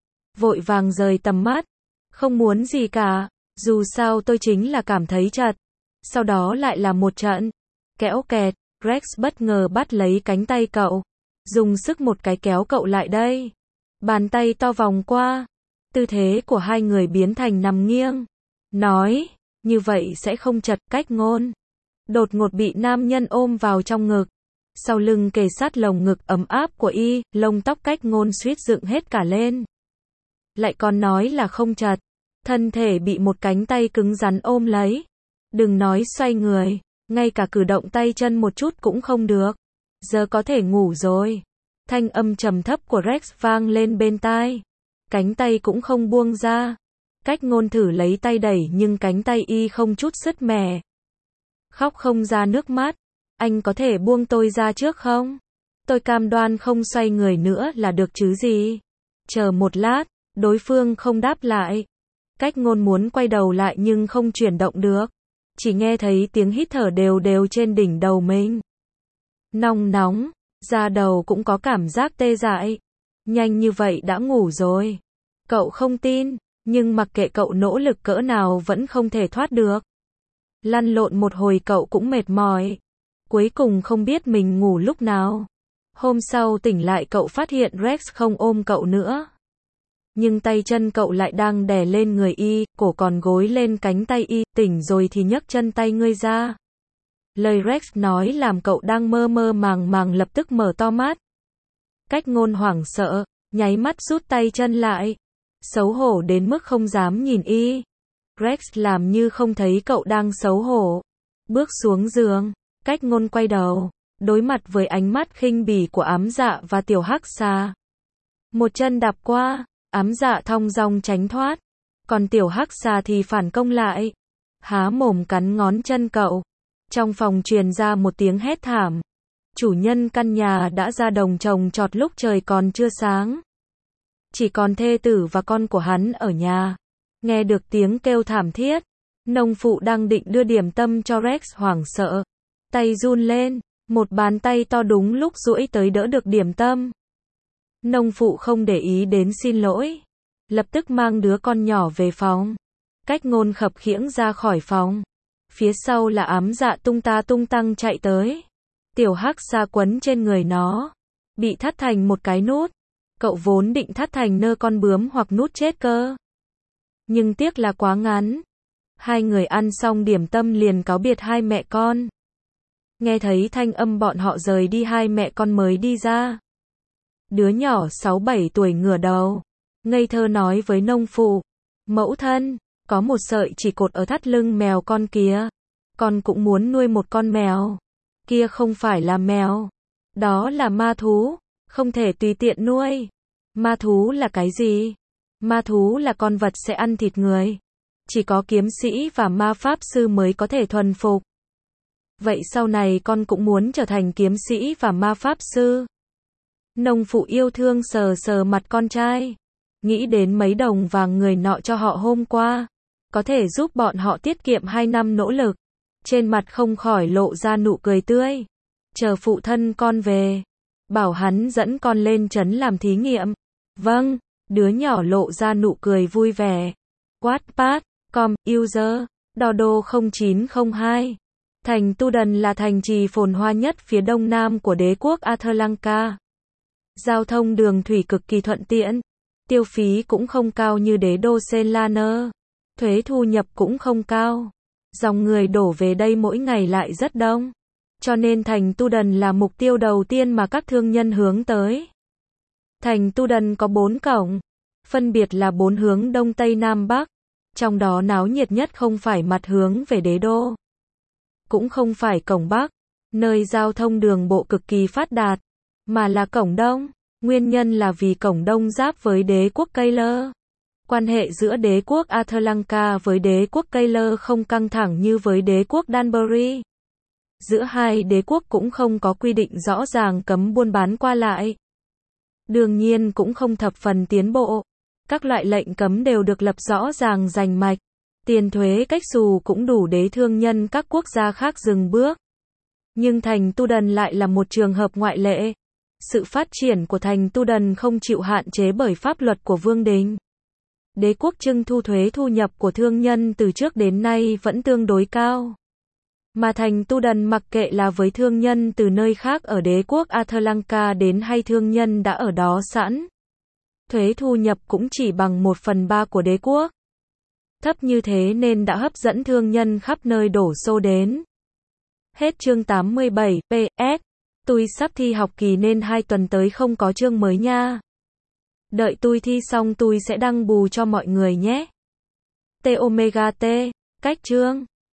Vội vàng rời tầm mắt. Không muốn gì cả. Dù sao tôi chính là cảm thấy chật. Sau đó lại là một trận. Kéo kẹt. Rex bất ngờ bắt lấy cánh tay cậu. Dùng sức một cái kéo cậu lại đây. Bàn tay to vòng qua. Tư thế của hai người biến thành nằm nghiêng. Nói, như vậy sẽ không chật. Cách Ngôn đột ngột bị nam nhân ôm vào trong ngực. Sau lưng kề sát lồng ngực ấm áp của y, lông tóc Cách Ngôn suýt dựng hết cả lên. Lại còn nói là không chật. Thân thể bị một cánh tay cứng rắn ôm lấy. Đừng nói xoay người, ngay cả cử động tay chân một chút cũng không được. Giờ có thể ngủ rồi. Thanh âm trầm thấp của Rex vang lên bên tai. Cánh tay cũng không buông ra. Cách ngôn thử lấy tay đẩy nhưng cánh tay y không chút sứt mẻ. Khóc không ra nước mắt. Anh có thể buông tôi ra trước không? Tôi cam đoan không xoay người nữa là được chứ gì. Chờ một lát, đối phương không đáp lại. Cách ngôn muốn quay đầu lại nhưng không chuyển động được. Chỉ nghe thấy tiếng hít thở đều đều trên đỉnh đầu mình. Nóng nóng, da đầu cũng có cảm giác tê dại. Nhanh như vậy đã ngủ rồi. Cậu không tin, nhưng mặc kệ cậu nỗ lực cỡ nào vẫn không thể thoát được. Lăn lộn một hồi cậu cũng mệt mỏi. Cuối cùng không biết mình ngủ lúc nào. Hôm sau tỉnh lại cậu phát hiện Rex không ôm cậu nữa. Nhưng tay chân cậu lại đang đè lên người y, cổ còn gối lên cánh tay y, tỉnh rồi thì nhấc chân tay ngươi ra. Lời Rex nói làm cậu đang mơ mơ màng màng lập tức mở to mắt. Cách ngôn hoảng sợ, nháy mắt rút tay chân lại. Xấu hổ đến mức không dám nhìn y. Rex làm như không thấy cậu đang xấu hổ. Bước xuống giường, cách ngôn quay đầu, đối mặt với ánh mắt khinh bỉ của ám dạ và tiểu hắc xà. Một chân đạp qua, ám dạ thong dong tránh thoát. Còn tiểu hắc xà thì phản công lại. Há mồm cắn ngón chân cậu. Trong phòng truyền ra một tiếng hét thảm. Chủ nhân căn nhà đã ra đồng trồng trọt lúc trời còn chưa sáng. Chỉ còn thê tử và con của hắn ở nhà. Nghe được tiếng kêu thảm thiết. Nông phụ đang định đưa điểm tâm cho Rex hoảng sợ. Tay run lên. Một bàn tay to đúng lúc duỗi tới đỡ được điểm tâm. Nông phụ không để ý đến xin lỗi. Lập tức mang đứa con nhỏ về phòng. Cách ngôn khập khiễng ra khỏi phòng. Phía sau là ám dạ tung ta tung tăng chạy tới. Tiểu hắc xa quấn trên người nó. Bị thắt thành một cái nút. Cậu vốn định thắt thành nơ con bướm hoặc nút chết cơ. Nhưng tiếc là quá ngắn. Hai người ăn xong điểm tâm liền cáo biệt hai mẹ con. Nghe thấy thanh âm bọn họ rời đi hai mẹ con mới đi ra. Đứa nhỏ sáu bảy tuổi ngửa đầu. Ngây thơ nói với nông phụ. Mẫu thân, có một sợi chỉ cột ở thắt lưng mèo con kia. Con cũng muốn nuôi một con mèo. Kia không phải là mèo. Đó là ma thú. Không thể tùy tiện nuôi. Ma thú là cái gì? Ma thú là con vật sẽ ăn thịt người. Chỉ có kiếm sĩ và ma pháp sư mới có thể thuần phục. Vậy sau này con cũng muốn trở thành kiếm sĩ và ma pháp sư. Nông phụ yêu thương sờ sờ mặt con trai. Nghĩ đến mấy đồng vàng người nọ cho họ hôm qua. Có thể giúp bọn họ tiết kiệm hai năm nỗ lực. Trên mặt không khỏi lộ ra nụ cười tươi. Chờ phụ thân con về. Bảo hắn dẫn con lên trấn làm thí nghiệm. Vâng, đứa nhỏ lộ ra nụ cười vui vẻ. Wattpad, com, user, Dodo không chín không hai. Thành Tu Đần là thành trì phồn hoa nhất phía đông nam của đế quốc Atlanka. Giao thông đường thủy cực kỳ thuận tiện. Tiêu phí cũng không cao như đế đô Selaner. Thuế thu nhập cũng không cao. Dòng người đổ về đây mỗi ngày lại rất đông. Cho nên thành Tu Đần là mục tiêu đầu tiên mà các thương nhân hướng tới. Thành Tu Đần có bốn cổng. Phân biệt là bốn hướng đông tây nam bắc. Trong đó náo nhiệt nhất không phải mặt hướng về đế đô. Cũng không phải cổng bắc, nơi giao thông đường bộ cực kỳ phát đạt, mà là cổng đông. Nguyên nhân là vì cổng đông giáp với đế quốc Kayler. Quan hệ giữa đế quốc Atlanka với đế quốc Kayler không căng thẳng như với đế quốc Danbury. Giữa hai đế quốc cũng không có quy định rõ ràng cấm buôn bán qua lại. Đương nhiên cũng không thập phần tiến bộ. Các loại lệnh cấm đều được lập rõ ràng rành mạch. Tiền thuế cách xù cũng đủ để thương nhân các quốc gia khác dừng bước. Nhưng thành Tu Đần lại là một trường hợp ngoại lệ. Sự phát triển của thành Tu Đần không chịu hạn chế bởi pháp luật của vương đình. Đế quốc trưng thu thuế thu nhập của thương nhân từ trước đến nay vẫn tương đối cao. Mà thành Tu Đần mặc kệ là với thương nhân từ nơi khác ở đế quốc Atlanka đến hay thương nhân đã ở đó sẵn. Thuế thu nhập cũng chỉ bằng một phần ba của đế quốc. Thấp như thế nên đã hấp dẫn thương nhân khắp nơi đổ xô đến. Hết chương tám mươi bảy, pê ét. Tôi sắp thi học kỳ nên hai tuần tới không có chương mới nha. Đợi tôi thi xong tôi sẽ đăng bù cho mọi người nhé. T Omega T, cách chương.